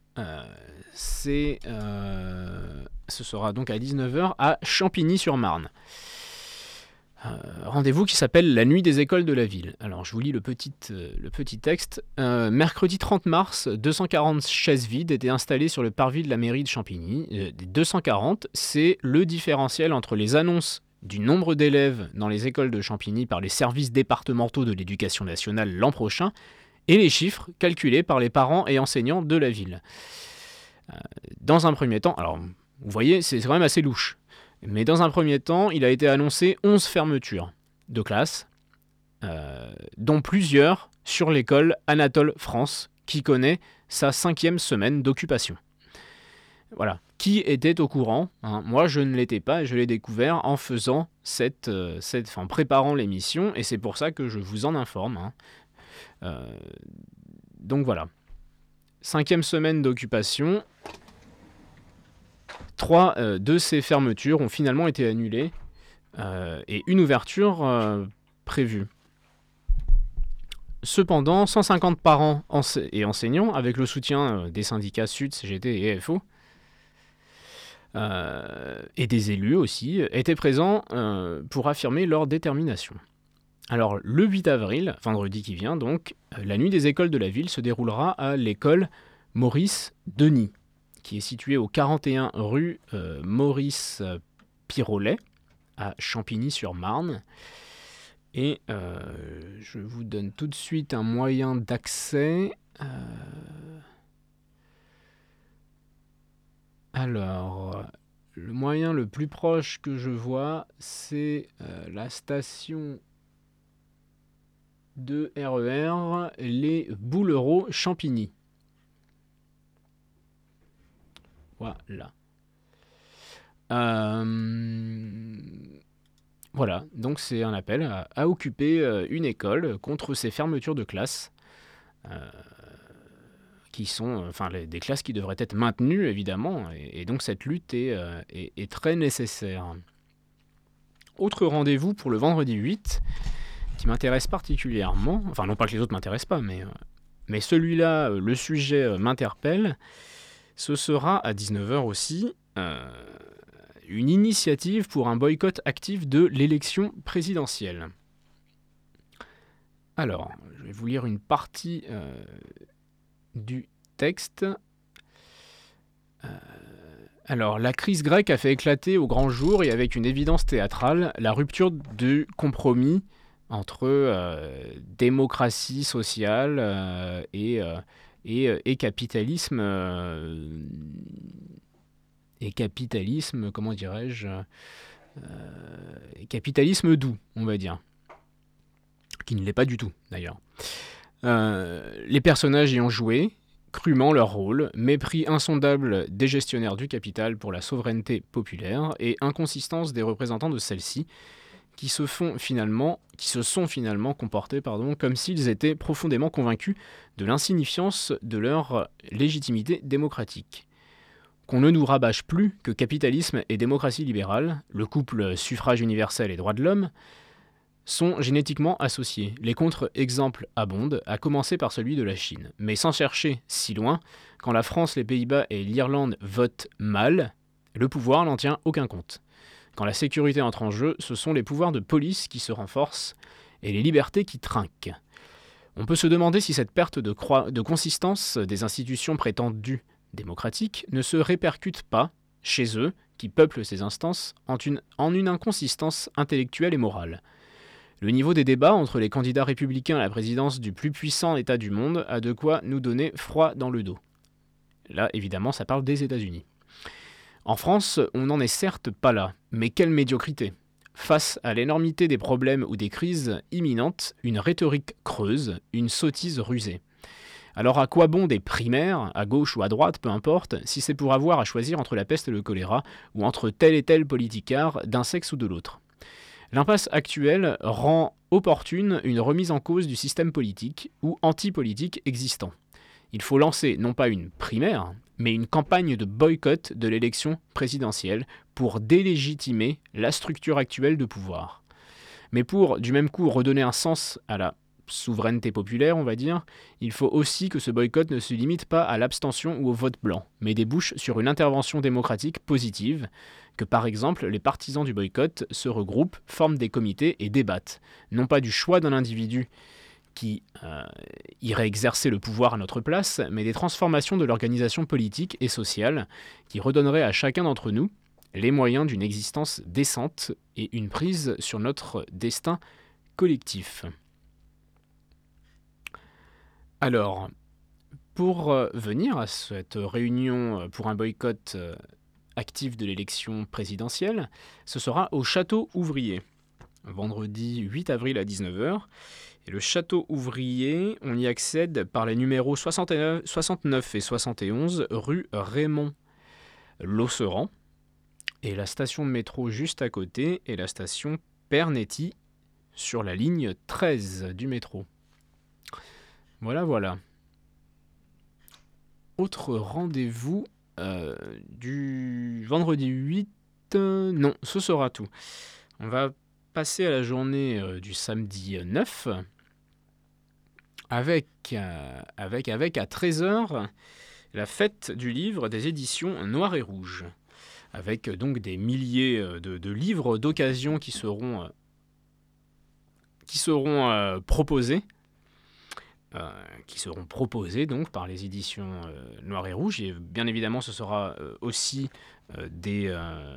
ce sera donc à 19h à Champigny-sur-Marne. Rendez-vous qui s'appelle La nuit des écoles de la ville. Alors je vous lis le petit texte. Mercredi 30 mars, 240 chaises vides étaient installées sur le parvis de la mairie de Champigny. 240, c'est le différentiel entre les annonces du nombre d'élèves dans les écoles de Champigny par les services départementaux de l'éducation nationale l'an prochain et les chiffres calculés par les parents et enseignants de la ville. Dans un premier temps, alors vous voyez, c'est quand même assez louche, mais dans un premier temps, il a été annoncé 11 fermetures de classes, dont plusieurs sur l'école Anatole France, qui connaît sa 5e semaine d'occupation. Voilà. Qui était au courant, hein? Moi, je ne l'étais pas et je l'ai découvert en faisant en préparant l'émission, et c'est pour ça que je vous en informe, hein. Donc voilà. 5e semaine d'occupation. 3 de ces fermetures ont finalement été annulées et une ouverture prévue. Cependant, 150 parents et enseignants, avec le soutien des syndicats SUD, CGT et FO, et des élus aussi, étaient présents pour affirmer leur détermination. Alors, le 8 avril, vendredi qui vient donc, la nuit des écoles de la ville se déroulera à l'école Maurice Denis, qui est située au 41 rue Maurice Pirolet, à Champigny-sur-Marne. Et je vous donne tout de suite un moyen d'accès. Alors, le moyen le plus proche que je vois, c'est la station de RER, les Boulereaux Champigny. Voilà. Voilà, donc c'est un appel à occuper une école contre ces fermetures de classes, qui sont des classes qui devraient être maintenues évidemment, et donc cette lutte est très nécessaire. Autre rendez-vous pour le vendredi 8, qui m'intéresse particulièrement, enfin non pas que les autres m'intéressent pas, mais celui-là, le sujet m'interpelle, ce sera à 19h aussi, une initiative pour un boycott actif de l'élection présidentielle. Alors, je vais vous lire une partie du texte. Alors, la crise grecque a fait éclater au grand jour et avec une évidence théâtrale la rupture du compromis entre démocratie sociale et capitalisme. Et capitalisme, comment dirais-je, capitalisme doux, on va dire, qui ne l'est pas du tout d'ailleurs. Les personnages y ont joué crûment leur rôle, mépris insondable des gestionnaires du capital pour la souveraineté populaire et inconsistance des représentants de celle-ci, qui se sont finalement comportés comme s'ils étaient profondément convaincus de l'insignifiance de leur légitimité démocratique. Qu'on ne nous rabâche plus que capitalisme et démocratie libérale, le couple suffrage universel et droits de l'homme, sont génétiquement associés. Les contre-exemples abondent, à commencer par celui de la Chine. Mais sans chercher si loin, quand la France, les Pays-Bas et l'Irlande votent mal, le pouvoir n'en tient aucun compte. Quand la sécurité entre en jeu, ce sont les pouvoirs de police qui se renforcent et les libertés qui trinquent. On peut se demander si cette perte de consistance des institutions prétendues démocratiques ne se répercute pas, chez eux, qui peuplent ces instances, en une inconsistance intellectuelle et morale. Le niveau des débats entre les candidats républicains à la présidence du plus puissant État du monde a de quoi nous donner froid dans le dos. Là, évidemment, ça parle des États-Unis. En France, on n'en est certes pas là, mais quelle médiocrité! Face à l'énormité des problèmes ou des crises imminentes, une rhétorique creuse, une sottise rusée. Alors à quoi bon des primaires, à gauche ou à droite, peu importe, si c'est pour avoir à choisir entre la peste et le choléra, ou entre tel et tel politicard d'un sexe ou de l'autre? L'impasse actuelle rend opportune une remise en cause du système politique ou anti-politique existant. Il faut lancer non pas une primaire, mais une campagne de boycott de l'élection présidentielle pour délégitimer la structure actuelle de pouvoir. Mais pour, du même coup, redonner un sens à la souveraineté populaire, on va dire, il faut aussi que ce boycott ne se limite pas à l'abstention ou au vote blanc, mais débouche sur une intervention démocratique positive, que par exemple les partisans du boycott se regroupent, forment des comités et débattent, non pas du choix d'un individu qui irait exercer le pouvoir à notre place, mais des transformations de l'organisation politique et sociale qui redonneraient à chacun d'entre nous les moyens d'une existence décente et une prise sur notre destin collectif. Alors, pour venir à cette réunion pour un boycott actif de l'élection présidentielle, ce sera au Château Ouvrier, vendredi 8 avril à 19h. Et le Château Ouvrier, on y accède par les numéros 69 et 71 rue Raymond L'Osseran. Et la station de métro juste à côté est la station Pernetti sur la ligne 13 du métro. Voilà. Autre rendez-vous du vendredi 8. Non, ce sera tout. On va passer à la journée du samedi 9 avec à 13h la fête du livre des éditions Noir et Rouge, avec donc des milliers de livres d'occasion qui seront proposés. Qui seront proposés donc par les éditions Noir et Rouge. Et bien évidemment, ce sera aussi des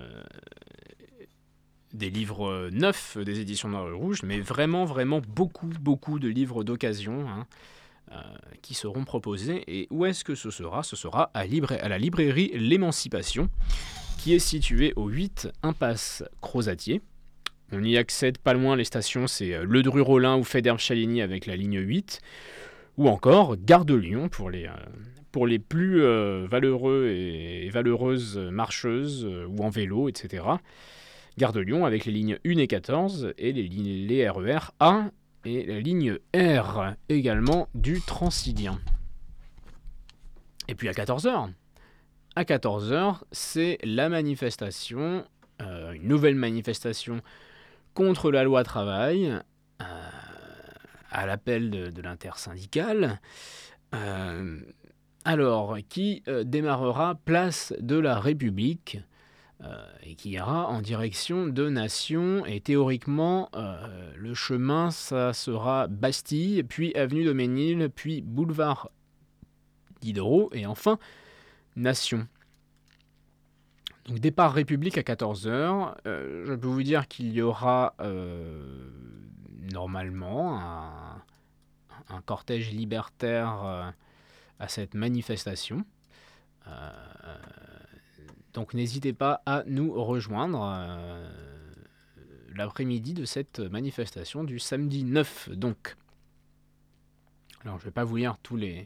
livres neufs des éditions Noir et Rouge, mais vraiment beaucoup de livres d'occasion qui seront proposés. Et où est-ce que ce sera ? Ce sera à la librairie L'Émancipation, qui est située au 8 impasse Crozatier. On y accède pas loin, les stations, c'est Le Dru-Rollin ou Faidherbe-Chaligny avec la ligne 8, ou encore Gare de Lyon pour les plus valeureux et valeureuses marcheuses ou en vélo, etc. Gare de Lyon avec les lignes 1 et 14 et les RER A et la ligne R également du Transilien. Et puis à 14h, c'est la manifestation, une nouvelle manifestation contre la loi travail, à l'appel de l'intersyndicale, qui démarrera place de la République et qui ira en direction de Nation. Et théoriquement, le chemin, ça sera Bastille, puis avenue de Ménil, puis boulevard Diderot, et enfin Nation. Donc départ République à 14h. Je peux vous dire qu'il y aura normalement un cortège libertaire à cette manifestation. Donc n'hésitez pas à nous rejoindre l'après-midi de cette manifestation du samedi 9. Donc. Alors je ne vais pas vous lire tous les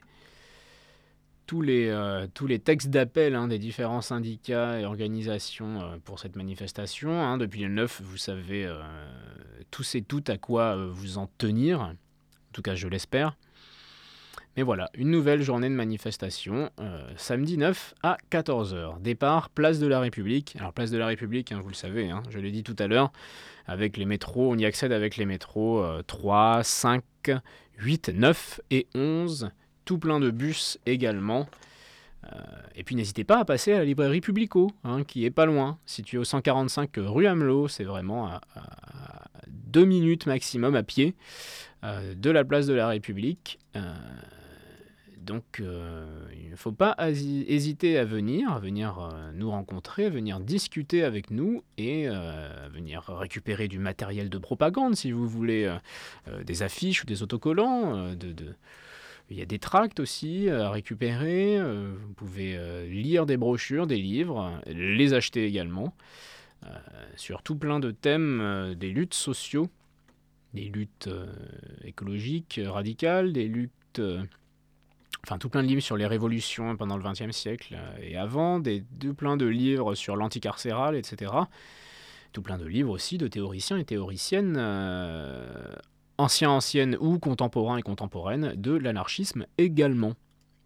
textes d'appel des différents syndicats et organisations pour cette manifestation. Depuis le 9, vous savez tous et toutes à quoi vous en tenir. En tout cas, je l'espère. Mais voilà, une nouvelle journée de manifestation, samedi 9 à 14h. Départ, place de la République. Alors, place de la République, vous le savez, je l'ai dit tout à l'heure, avec les métros, on y accède avec les métros 3, 5, 8, 9 et 11. Tout plein de bus également. Et puis n'hésitez pas à passer à la librairie Publico, qui est pas loin, située au 145 rue Amelot. C'est vraiment à 2 minutes maximum à pied de la place de la République. Donc il ne faut pas hésiter à venir nous rencontrer, à venir discuter avec nous et à venir récupérer du matériel de propagande si vous voulez, des affiches ou des autocollants, il y a des tracts aussi à récupérer, vous pouvez lire des brochures, des livres, les acheter également, sur tout plein de thèmes des luttes sociaux, des luttes écologiques radicales, des luttes... tout plein de livres sur les révolutions pendant le XXe siècle et avant, tout plein de livres sur l'anticarcéral, etc. Tout plein de livres aussi de théoriciens et théoriciennes anciennes ou contemporains et contemporaines de l'anarchisme également.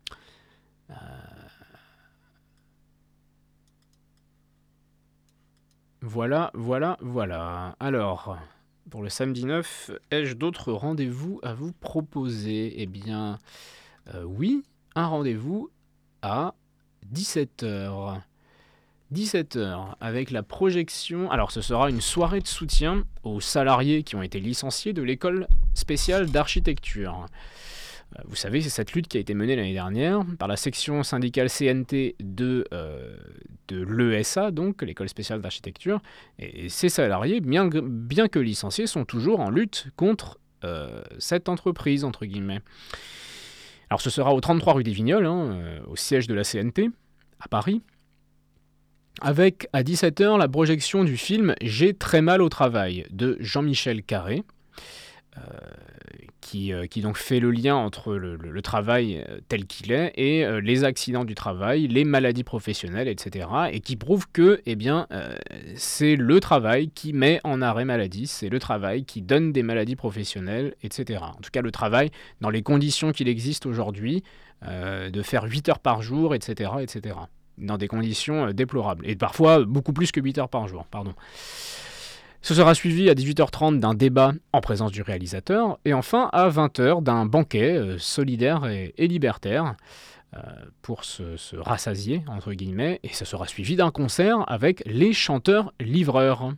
Voilà. Alors, pour le samedi 9, ai-je d'autres rendez-vous à vous proposer ? Eh bien, oui, un rendez-vous à 17h. 17h, avec la projection... Alors, ce sera une soirée de soutien aux salariés qui ont été licenciés de l'école spéciale d'architecture. Vous savez, c'est cette lutte qui a été menée l'année dernière par la section syndicale CNT de l'ESA, donc l'école spéciale d'architecture. Et ces salariés, bien que licenciés, sont toujours en lutte contre cette entreprise, entre guillemets. Alors, ce sera au 33 rue des Vignoles, au siège de la CNT, à Paris. Avec, à 17h, la projection du film « J'ai très mal au travail » de Jean-Michel Carré, qui donc fait le lien entre le travail tel qu'il est et les accidents du travail, les maladies professionnelles, etc. Et qui prouve que c'est le travail qui met en arrêt maladie, c'est le travail qui donne des maladies professionnelles, etc. En tout cas, le travail, dans les conditions qu'il existe aujourd'hui, de faire 8 heures par jour, etc., etc. Dans des conditions déplorables. Et parfois, beaucoup plus que 8 heures par jour, pardon. Ce sera suivi à 18h30 d'un débat en présence du réalisateur, et enfin à 20h d'un banquet solidaire et libertaire pour se rassasier, entre guillemets, et ce sera suivi d'un concert avec les chanteurs-livreurs.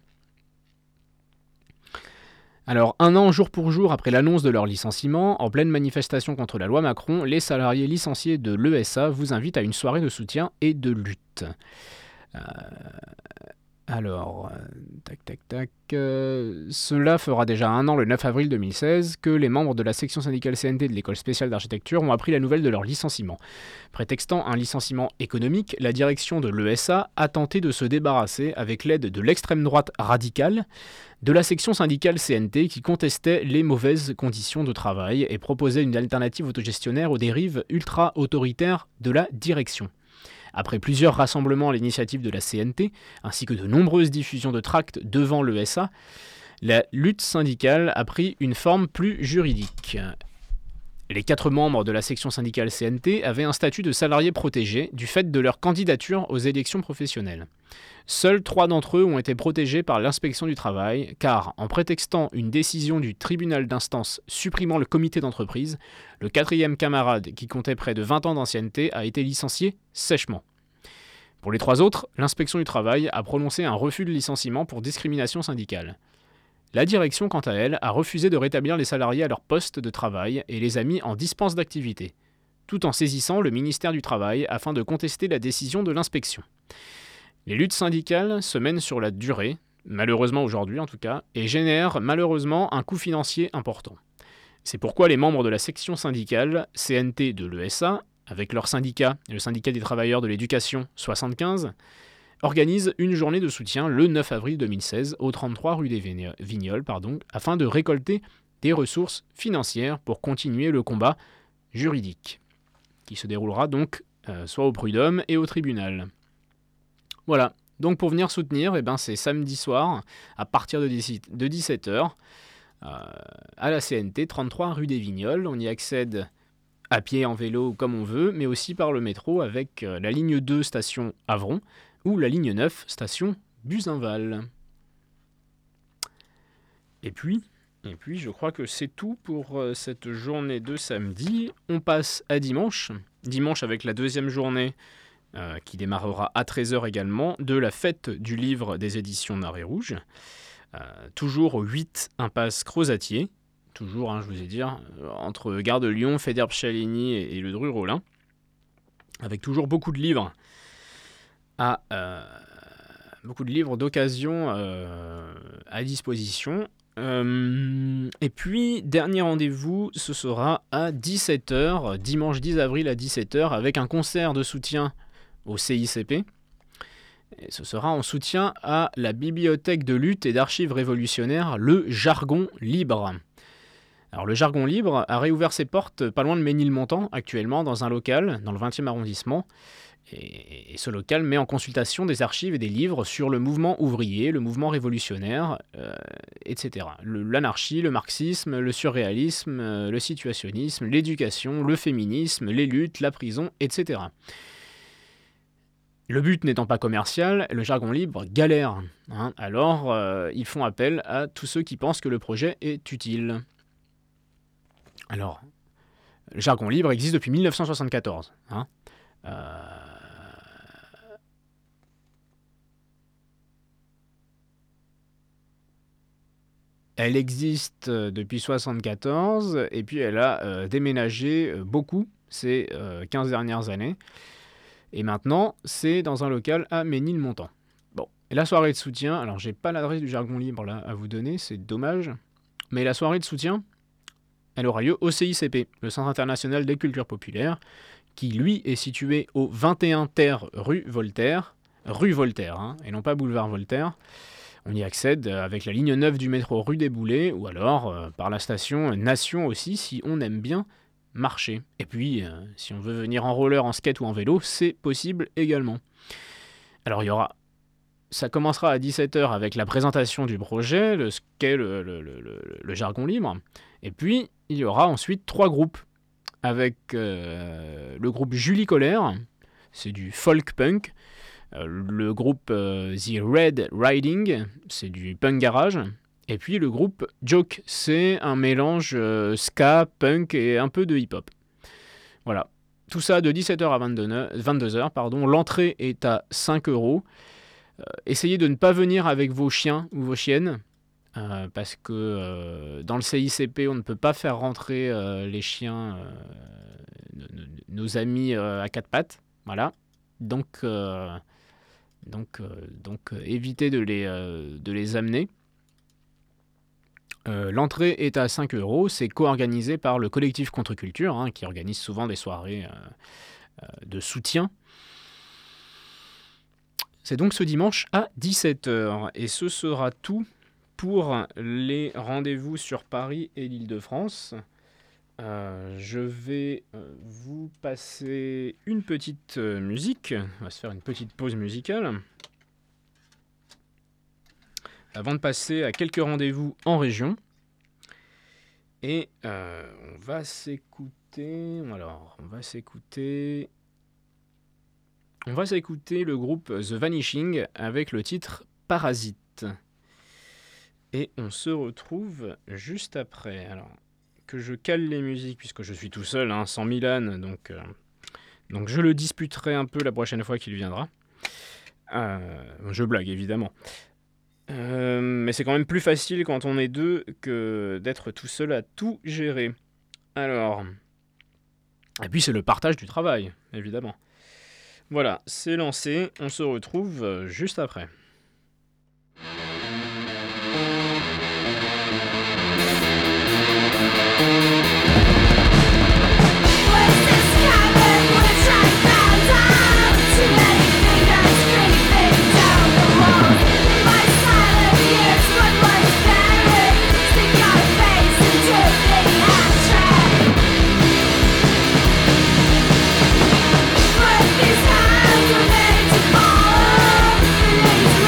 Alors, 1 an jour pour jour après l'annonce de leur licenciement, en pleine manifestation contre la loi Macron, les salariés licenciés de l'ESA vous invitent à une soirée de soutien et de lutte. Cela fera déjà 1 an, le 9 avril 2016, que les membres de la section syndicale CNT de l'école spéciale d'architecture ont appris la nouvelle de leur licenciement. Prétextant un licenciement économique, la direction de l'ESA a tenté de se débarrasser, avec l'aide de l'extrême droite radicale, de la section syndicale CNT qui contestait les mauvaises conditions de travail et proposait une alternative autogestionnaire aux dérives ultra-autoritaires de la direction. Après plusieurs rassemblements à l'initiative de la CNT, ainsi que de nombreuses diffusions de tracts devant l'ESA, la lutte syndicale a pris une forme plus juridique. Les 4 membres de la section syndicale CNT avaient un statut de salariés protégés du fait de leur candidature aux élections professionnelles. Seuls 3 d'entre eux ont été protégés par l'inspection du travail, car, en prétextant une décision du tribunal d'instance supprimant le comité d'entreprise, le 4e camarade, qui comptait près de 20 ans d'ancienneté, a été licencié sèchement. Pour les 3 autres, l'inspection du travail a prononcé un refus de licenciement pour discrimination syndicale. La direction, quant à elle, a refusé de rétablir les salariés à leur poste de travail et les a mis en dispense d'activité, tout en saisissant le ministère du Travail afin de contester la décision de l'inspection. Les luttes syndicales se mènent sur la durée, malheureusement aujourd'hui en tout cas, et génèrent malheureusement un coût financier important. C'est pourquoi les membres de la section syndicale CNT de l'ESA, avec leur syndicat, le syndicat des travailleurs de l'éducation 75, organisent une journée de soutien le 9 avril 2016 au 33 rue des Vignoles, afin de récolter des ressources financières pour continuer le combat juridique, qui se déroulera donc soit au prud'homme et au tribunal. Voilà, donc pour venir soutenir, c'est samedi soir, à partir de 17h, à la CNT, 33 rue des Vignoles. On y accède à pied, en vélo ou comme on veut, mais aussi par le métro avec la ligne 2 station Avron ou la ligne 9 station Buzenval. Et puis, je crois que c'est tout pour cette journée de samedi. On passe à dimanche. Dimanche avec la 2e journée qui démarrera à 13h également, de la fête du livre des éditions Noir et Rouge. Toujours au 8 impasse Crozatier. Toujours, je vous ai dit, entre Gare de Lyon, Fédère-Chaligny et le Dru-Rollin. Avec toujours beaucoup de livres d'occasion à disposition. Et puis, dernier rendez-vous, ce sera à 17h, dimanche 10 avril à 17h, avec un concert de soutien au CICP. Et ce sera en soutien à la bibliothèque de lutte et d'archives révolutionnaires, le Jargon Libre. Alors, le Jargon Libre a réouvert ses portes pas loin de Ménilmontant, actuellement, dans un local, dans le 20e arrondissement. Et ce local met en consultation des archives et des livres sur le mouvement ouvrier, le mouvement révolutionnaire, etc. L'anarchie, le marxisme, le surréalisme, le situationnisme, l'éducation, le féminisme, les luttes, la prison, etc. Le but n'étant pas commercial, le Jargon Libre galère. Alors, ils font appel à tous ceux qui pensent que le projet est utile. Alors, le Jargon Libre existe depuis 1974. Elle existe depuis 1974 et puis elle a déménagé beaucoup ces 15 dernières années. Et maintenant, c'est dans un local à Ménilmontant. Bon, et la soirée de soutien, alors j'ai pas l'adresse du Jargon Libre là à vous donner, c'est dommage. Mais la soirée de soutien, elle aura lieu au CICP, le Centre international des cultures populaires, qui lui est situé au 21 Terre rue Voltaire, et non pas boulevard Voltaire, On y accède avec la ligne 9 du métro rue des Boulets ou alors par la station Nation aussi si on aime bien marcher. Et puis, si on veut venir en roller, en skate ou en vélo, c'est possible également. Alors, ça commencera à 17h avec la présentation du projet, ce qu'est le jargon libre. Et puis, il y aura ensuite 3 groupes. Avec le groupe Julie Colère, c'est du folk punk. Le groupe The Red Riding, c'est du punk garage. Et puis le groupe Joke, c'est un mélange ska, punk et un peu de hip-hop. Voilà. Tout ça de 17h à 22h. L'entrée est à 5€. Essayez de ne pas venir avec vos chiens ou vos chiennes. Parce que dans le CICP, on ne peut pas faire rentrer les chiens, nos amis à 4 pattes. Voilà. Donc évitez de les amener. L'entrée est à 5€. C'est co-organisé par le collectif Contre-Culture, qui organise souvent des soirées de soutien. C'est donc ce dimanche à 17h. Et ce sera tout pour les rendez-vous sur Paris et l'Île-de-France. Je vais vous passer une petite musique. On va se faire une petite pause musicale. Avant de passer à quelques rendez-vous en région. Et on va s'écouter le groupe The Vanishing avec le titre Parasite. Et on se retrouve juste après. Alors, que je cale les musiques, puisque je suis tout seul, sans Milan, donc je le disputerai un peu la prochaine fois qu'il viendra. Je blague, évidemment. Mais c'est quand même plus facile quand on est deux que d'être tout seul à tout gérer. Alors... Et puis c'est le partage du travail, évidemment. Voilà, c'est lancé, on se retrouve juste après. These hands are made to fall.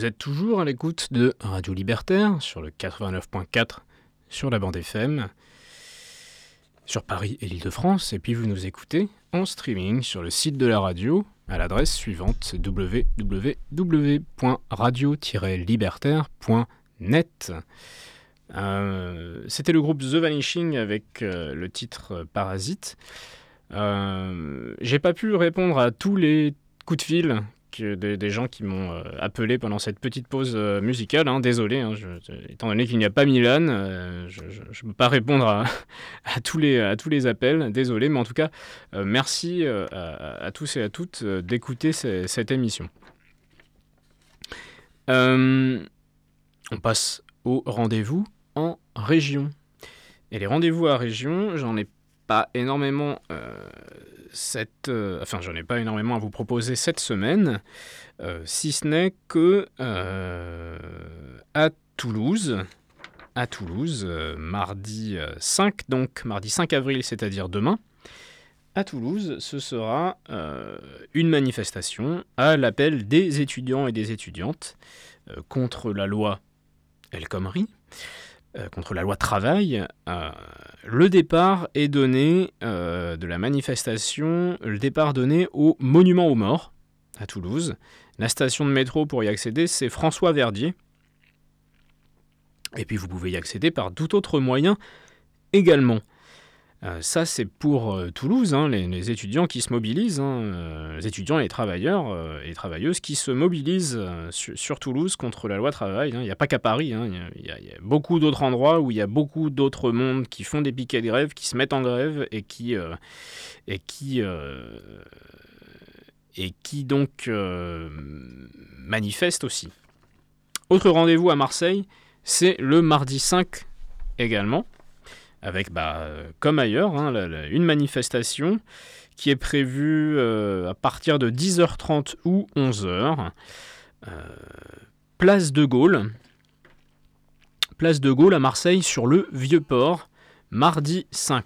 Vous êtes toujours à l'écoute de Radio Libertaire sur le 89.4 sur la bande FM, sur Paris et l'Île-de-France, et puis vous nous écoutez en streaming sur le site de la radio à l'adresse suivante www.radio-libertaire.net. C'était le groupe The Vanishing avec le titre Parasite. J'ai pas pu répondre à tous les coups de fil des gens qui m'ont appelé pendant cette petite pause musicale, désolé, étant donné qu'il n'y a pas Milan, je ne peux pas répondre à tous les appels, désolé, mais en tout cas, merci à tous et à toutes d'écouter cette émission. On passe au rendez-vous en région. Et les rendez-vous à région, j'en ai pas énormément j'en ai pas énormément à vous proposer cette semaine, si ce n'est que à Toulouse, mardi 5 avril, c'est-à-dire demain, à Toulouse, ce sera une manifestation à l'appel des étudiants et des étudiantes contre la loi El Khomri, contre la loi travail. Le départ est donné de la manifestation, le départ donné au Monument aux Morts, à Toulouse. La station de métro pour y accéder, c'est François Verdier. Et puis vous pouvez y accéder par tout autre moyen également. Ça, c'est pour Toulouse, les étudiants qui se mobilisent, les étudiants et les travailleurs et travailleuses qui se mobilisent sur Toulouse contre la loi travail. Il n'y a pas qu'à Paris, il y a beaucoup d'autres endroits où il y a beaucoup d'autres mondes qui font des piquets de grève, qui se mettent en grève et qui donc manifestent aussi. Autre rendez-vous à Marseille, c'est le mardi 5 également, avec, comme ailleurs, une manifestation qui est prévue à partir de 10h30 ou 11h. Place de Gaulle à Marseille, sur le Vieux-Port, mardi 5.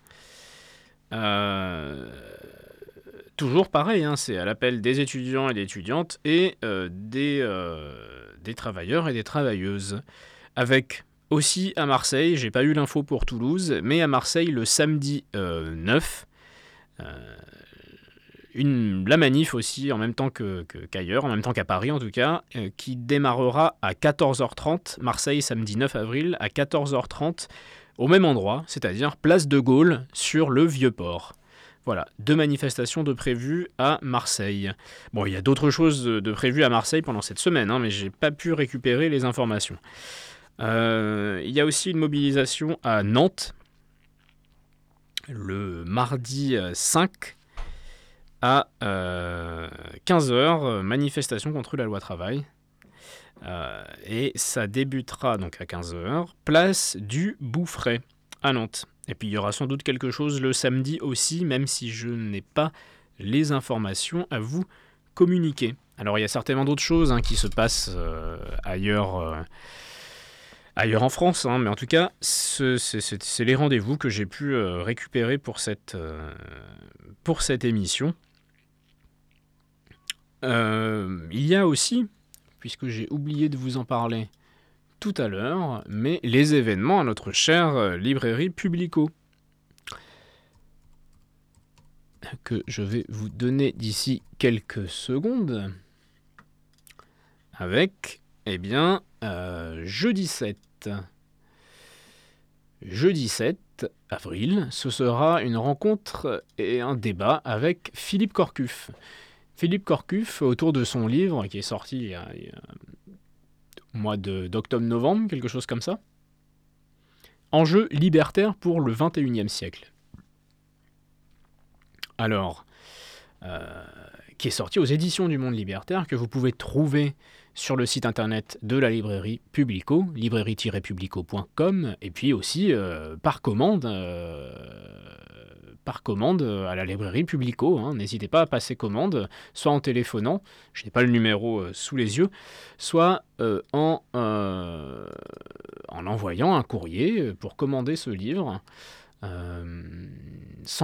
Toujours pareil, c'est à l'appel des étudiants et des étudiantes et des travailleurs et des travailleuses. Avec aussi à Marseille, j'ai pas eu l'info pour Toulouse, mais à Marseille le samedi 9, la manif aussi en même temps qu'ailleurs, en même temps qu'à Paris en tout cas, qui démarrera à 14h30, Marseille samedi 9 avril à 14h30, au même endroit, c'est-à-dire place de Gaulle sur le Vieux-Port. Voilà, 2 manifestations de prévues à Marseille. Bon, il y a d'autres choses de prévues à Marseille pendant cette semaine, mais j'ai pas pu récupérer les informations. Il y a aussi une mobilisation à Nantes, le mardi 5 à 15h, manifestation contre la loi travail. Et ça débutera donc à 15h, place du Bouffray à Nantes. Et puis il y aura sans doute quelque chose le samedi aussi, même si je n'ai pas les informations à vous communiquer. Alors il y a certainement d'autres choses qui se passent ailleurs en France, mais en tout cas, c'est les rendez-vous que j'ai pu récupérer pour cette émission. Il y a aussi, puisque j'ai oublié de vous en parler tout à l'heure, mais les événements à notre chère librairie Publico, que je vais vous donner d'ici quelques secondes, avec, jeudi 7 avril, ce sera une rencontre et un débat avec Philippe Corcuff. Philippe Corcuff, autour de son livre qui est sorti il y a au mois d'octobre-novembre, quelque chose comme ça. Enjeux libertaires pour le 21e siècle. Alors, qui est sorti aux éditions du Monde Libertaire, que vous pouvez trouver sur le site internet de la librairie Publico, librairie-publico.com, et puis aussi par commande à la librairie Publico. N'hésitez pas à passer commande, soit en téléphonant, je n'ai pas le numéro sous les yeux, soit en envoyant un courrier pour commander ce livre.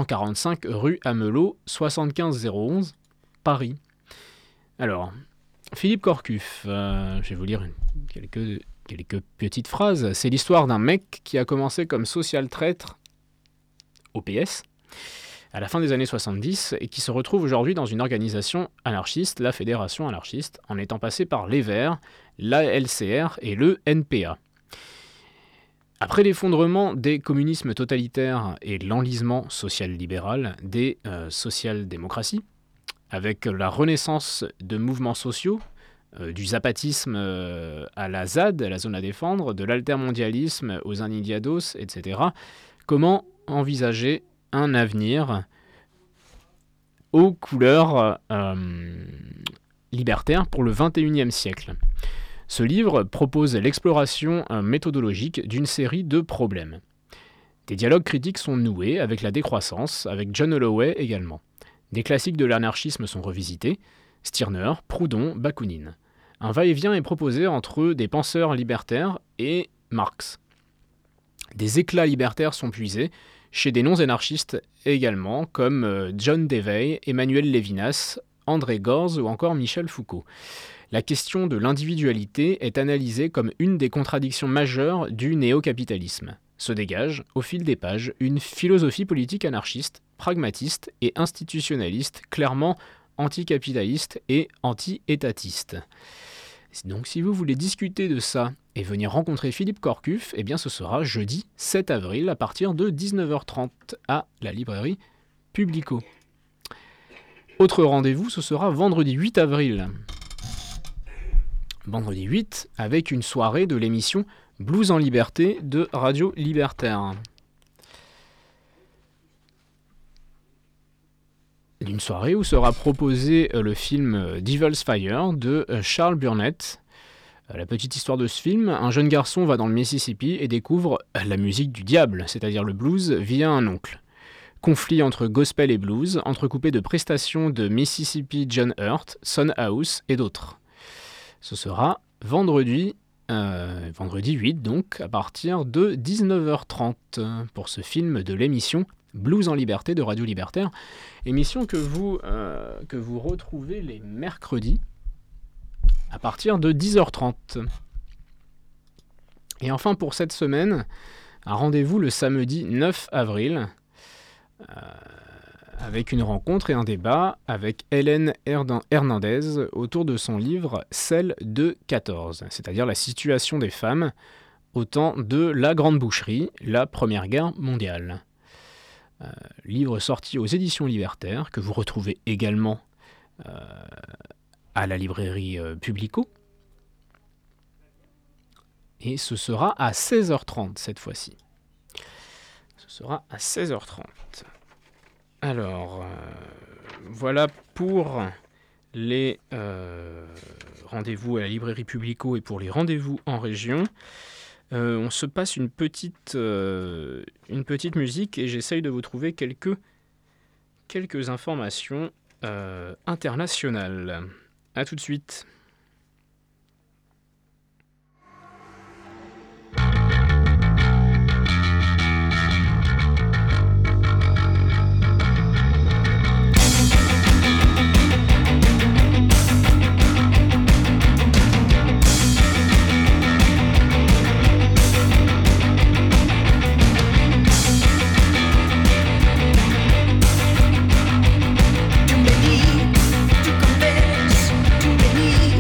145 rue Amelot, 75 011, Paris. Alors, Philippe Corcuff, je vais vous lire quelques petites phrases. C'est l'histoire d'un mec qui a commencé comme social traître au PS à la fin des années 70 et qui se retrouve aujourd'hui dans une organisation anarchiste, la Fédération anarchiste, en étant passé par les Verts, la LCR et le NPA. Après l'effondrement des communismes totalitaires et l'enlisement social-libéral des social-démocraties, avec la renaissance de mouvements sociaux, du zapatisme à la ZAD, à la zone à défendre, de l'altermondialisme aux indignados, etc., comment envisager un avenir aux couleurs libertaires pour le XXIe siècle. Ce livre propose l'exploration méthodologique d'une série de problèmes. Des dialogues critiques sont noués avec la décroissance, avec John Holloway également. Des classiques de l'anarchisme sont revisités, Stirner, Proudhon, Bakounine. Un va-et-vient est proposé entre des penseurs libertaires et Marx. Des éclats libertaires sont puisés chez des non-anarchistes également, comme John Dewey, Emmanuel Levinas, André Gorz ou encore Michel Foucault. La question de l'individualité est analysée comme une des contradictions majeures du néo-capitalisme. Se dégage, au fil des pages, une philosophie politique anarchiste, pragmatiste et institutionnaliste, clairement anticapitaliste et anti-étatiste. Donc si vous voulez discuter de ça et venir rencontrer Philippe Corcuff, eh bien ce sera jeudi 7 avril à partir de 19h30 à la librairie Publico. Autre rendez-vous, ce sera vendredi 8 avril. Vendredi 8, avec une soirée de l'émission Blues en Liberté de Radio Libertaire. Une soirée où sera proposé le film Devil's Fire de Charles Burnett. La petite histoire de ce film, un jeune garçon va dans le Mississippi et découvre la musique du diable, c'est-à-dire le blues, via un oncle. Conflit entre gospel et blues, entrecoupé de prestations de Mississippi John Hurt, Son House et d'autres. Ce sera vendredi 8 donc, à partir de 19h30 pour ce film de l'émission Blues en Liberté de Radio Libertaire, émission que vous retrouvez les mercredis à partir de 10h30. Et enfin pour cette semaine, un rendez-vous le samedi 9 avril avec une rencontre et un débat avec Hélène Hernandez autour de son livre Celle de 14, c'est-à-dire la situation des femmes au temps de la Grande Boucherie, la Première Guerre mondiale. Livre sorti aux éditions Libertaires, que vous retrouvez également à la librairie Publico. Et ce sera à 16h30 cette fois-ci. Ce sera à 16h30. Alors, voilà pour les rendez-vous à la librairie Publico et pour les rendez-vous en région. On se passe une petite musique et j'essaye de vous trouver quelques informations internationales. A tout de suite. Too many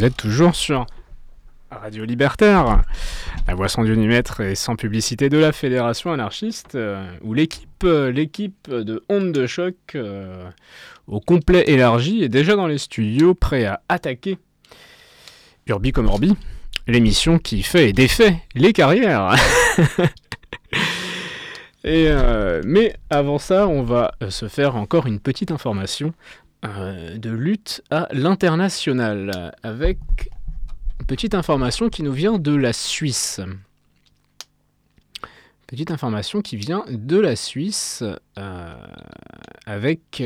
Vous êtes toujours sur Radio Libertaire, la voix sans Dieu ni maître et sans publicité de la Fédération anarchiste, où l'équipe de Onde de Choc, au complet élargi, est déjà dans les studios, prêt à attaquer Urbi comme Orbi, l'émission qui fait et défait les carrières. Mais avant ça, on va se faire encore une petite information de lutte à l'international, avec une petite information qui nous vient de la Suisse. Petite information qui vient de la Suisse avec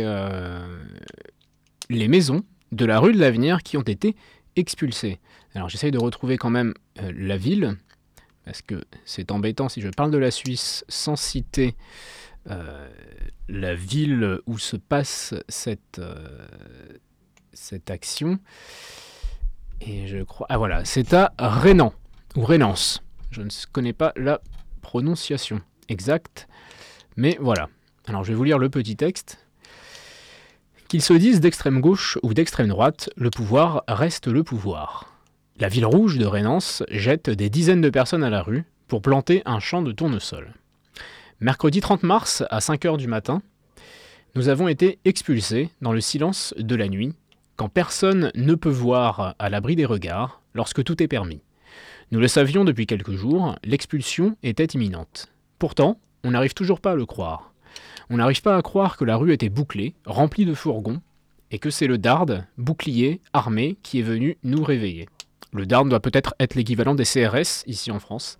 les maisons de la rue de l'Avenir qui ont été expulsées. Alors j'essaye de retrouver quand même la ville, parce que c'est embêtant si je parle de la Suisse sans citer la ville où se passe cette action. Et je crois... Ah voilà, c'est à Rhénan, ou Rhénance. Je ne connais pas la prononciation exacte, mais voilà. Alors je vais vous lire le petit texte. Qu'ils se disent d'extrême gauche ou d'extrême droite, le pouvoir reste le pouvoir. La ville rouge de Rhénance jette des dizaines de personnes à la rue pour planter un champ de tournesol. Mercredi 30 mars, à 5h du matin, nous avons été expulsés dans le silence de la nuit, quand personne ne peut voir à l'abri des regards, lorsque tout est permis. Nous le savions depuis quelques jours, l'expulsion était imminente. Pourtant, on n'arrive toujours pas à le croire. On n'arrive pas à croire que la rue était bouclée, remplie de fourgons, et que c'est le DARD, bouclier, armé, qui est venu nous réveiller. Le DARD doit peut-être être l'équivalent des CRS, ici en France.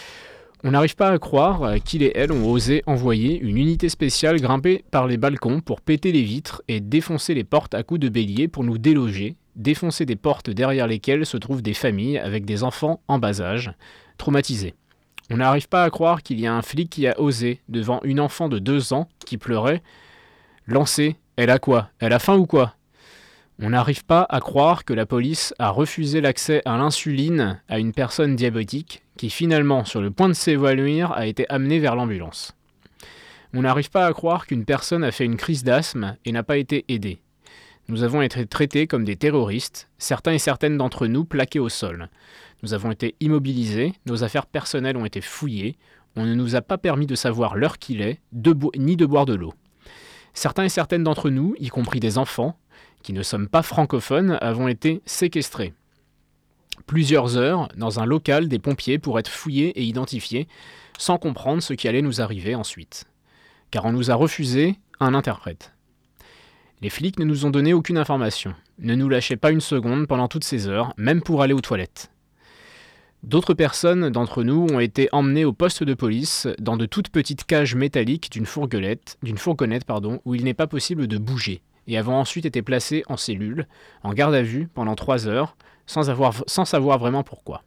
On n'arrive pas à croire qu'ils et elles ont osé envoyer une unité spéciale grimper par les balcons pour péter les vitres et défoncer les portes à coups de bélier pour nous déloger, défoncer des portes derrière lesquelles se trouvent des familles avec des enfants en bas âge, traumatisés. On n'arrive pas à croire qu'il y a un flic qui a osé, devant une enfant de 2 ans qui pleurait, lancer « Elle a quoi ? Elle a faim ou quoi ?» On n'arrive pas à croire que la police a refusé l'accès à l'insuline à une personne diabétique qui finalement, sur le point de s'évanouir, a été amenée vers l'ambulance. On n'arrive pas à croire qu'une personne a fait une crise d'asthme et n'a pas été aidée. Nous avons été traités comme des terroristes, certains et certaines d'entre nous plaqués au sol. Nous avons été immobilisés, nos affaires personnelles ont été fouillées, on ne nous a pas permis de savoir l'heure qu'il est, ni de boire de l'eau. Certains et certaines d'entre nous, y compris des enfants, qui ne sommes pas francophones, avons été séquestrés. Plusieurs heures dans un local des pompiers pour être fouillés et identifiés, sans comprendre ce qui allait nous arriver ensuite. Car on nous a refusé un interprète. Les flics ne nous ont donné aucune information, ne nous lâchaient pas une seconde pendant toutes ces heures, même pour aller aux toilettes. D'autres personnes d'entre nous ont été emmenées au poste de police dans de toutes petites cages métalliques d'une fourgonnette, où il n'est pas possible de bouger, et avons ensuite été placés en cellule, en garde à vue pendant 3 heures, sans savoir vraiment pourquoi.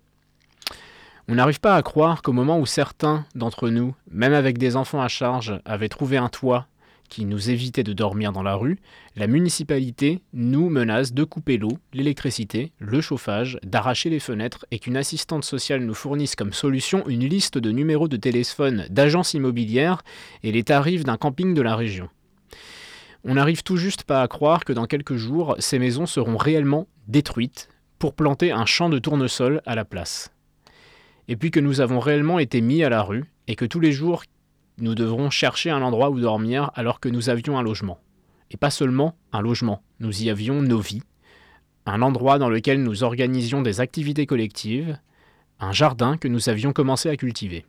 On n'arrive pas à croire qu'au moment où certains d'entre nous, même avec des enfants à charge, avaient trouvé un toit qui nous évitait de dormir dans la rue, la municipalité nous menace de couper l'eau, l'électricité, le chauffage, d'arracher les fenêtres et qu'une assistante sociale nous fournisse comme solution une liste de numéros de téléphone d'agences immobilières et les tarifs d'un camping de la région. On n'arrive tout juste pas à croire que dans quelques jours, ces maisons seront réellement détruites pour planter un champ de tournesol à la place. Et puis que nous avons réellement été mis à la rue et que tous les jours, nous devrons chercher un endroit où dormir alors que nous avions un logement. Et pas seulement un logement, nous y avions nos vies, un endroit dans lequel nous organisions des activités collectives, un jardin que nous avions commencé à cultiver.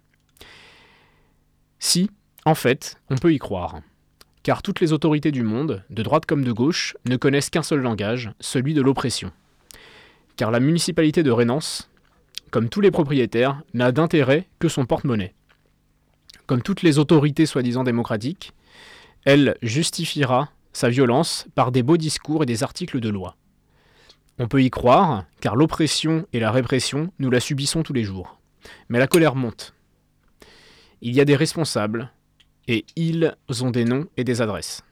Si, en fait, on peut y croire. Car toutes les autorités du monde, de droite comme de gauche, ne connaissent qu'un seul langage, celui de l'oppression. Car la municipalité de Rhénance, comme tous les propriétaires, n'a d'intérêt que son porte-monnaie. Comme toutes les autorités soi-disant démocratiques, elle justifiera sa violence par des beaux discours et des articles de loi. On peut y croire, car l'oppression et la répression, nous la subissons tous les jours. Mais la colère monte. Il y a des responsables, et ils ont des noms et des adresses.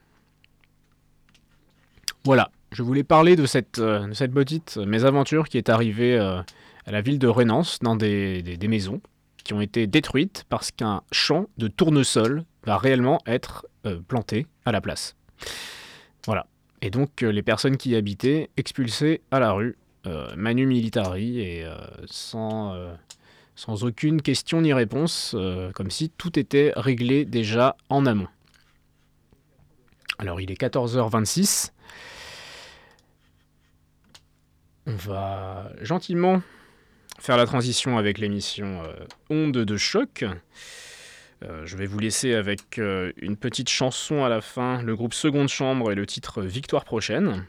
Voilà, je voulais parler de cette petite mésaventure qui est arrivée à la ville de Rhénance, dans des maisons qui ont été détruites parce qu'un champ de tournesol va réellement être planté à la place. Voilà. Et donc les personnes qui y habitaient expulsées à la rue Manu Militari et sans aucune question ni réponse, comme si tout était réglé déjà en amont. Alors il est 14h26. On va gentiment faire la transition avec l'émission Ondes de choc. Je vais vous laisser avec une petite chanson à la fin, le groupe Seconde Chambre et le titre Victoire prochaine.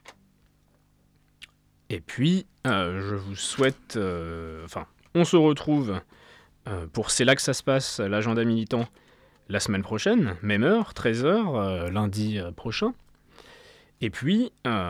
Et puis, je vous souhaite... on se retrouve pour C'est là que ça se passe, l'agenda militant, la semaine prochaine, même heure, 13h, lundi prochain. Et puis,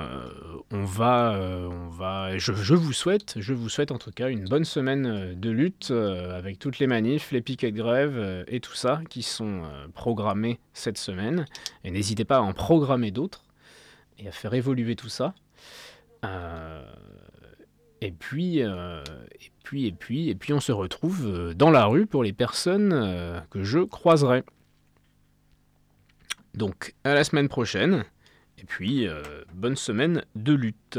je vous souhaite en tout cas une bonne semaine de lutte avec toutes les manifs, les piquets de grève et tout ça qui sont programmés cette semaine. Et n'hésitez pas à en programmer d'autres et à faire évoluer tout ça. Et puis, on se retrouve dans la rue pour les personnes que je croiserai. Donc, à la semaine prochaine. Et puis, bonne semaine de lutte.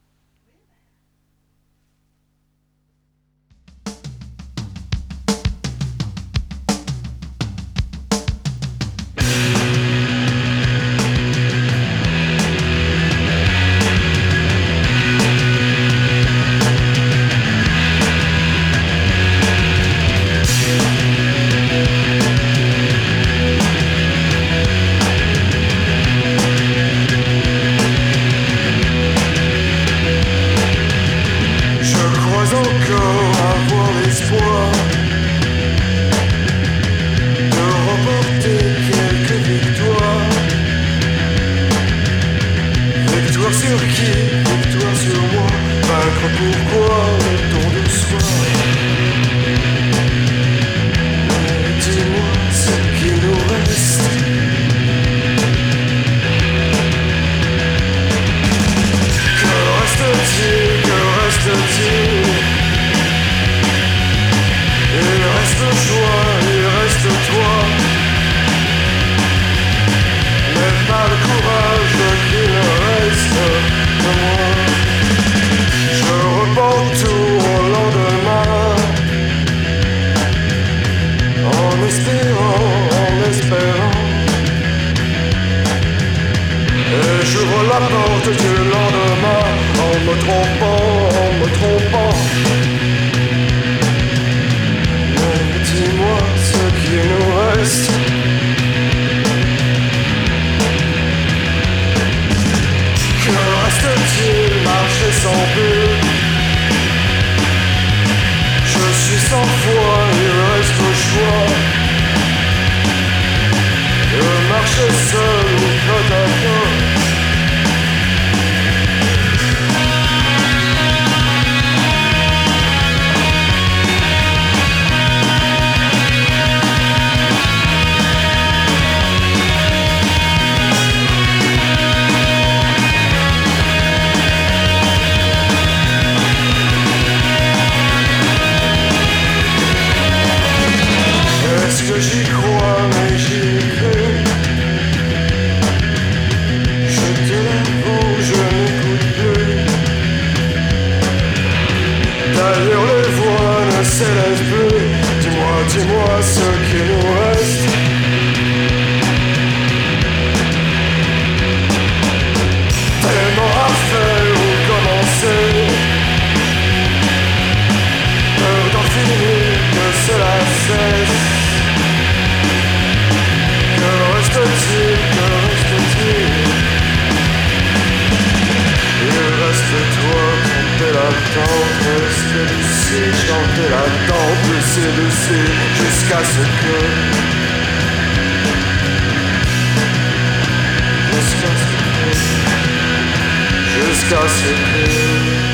Dis-moi ce qui nous reste. Tellement à faire ou commencer. Peur d'en finir, que cela cesse. Que reste-t-il, que reste-t-il? Il reste toi, compter l'attente, rester ici, chanter l'attente, laisser jusqu'à ce que jusqu'à ce que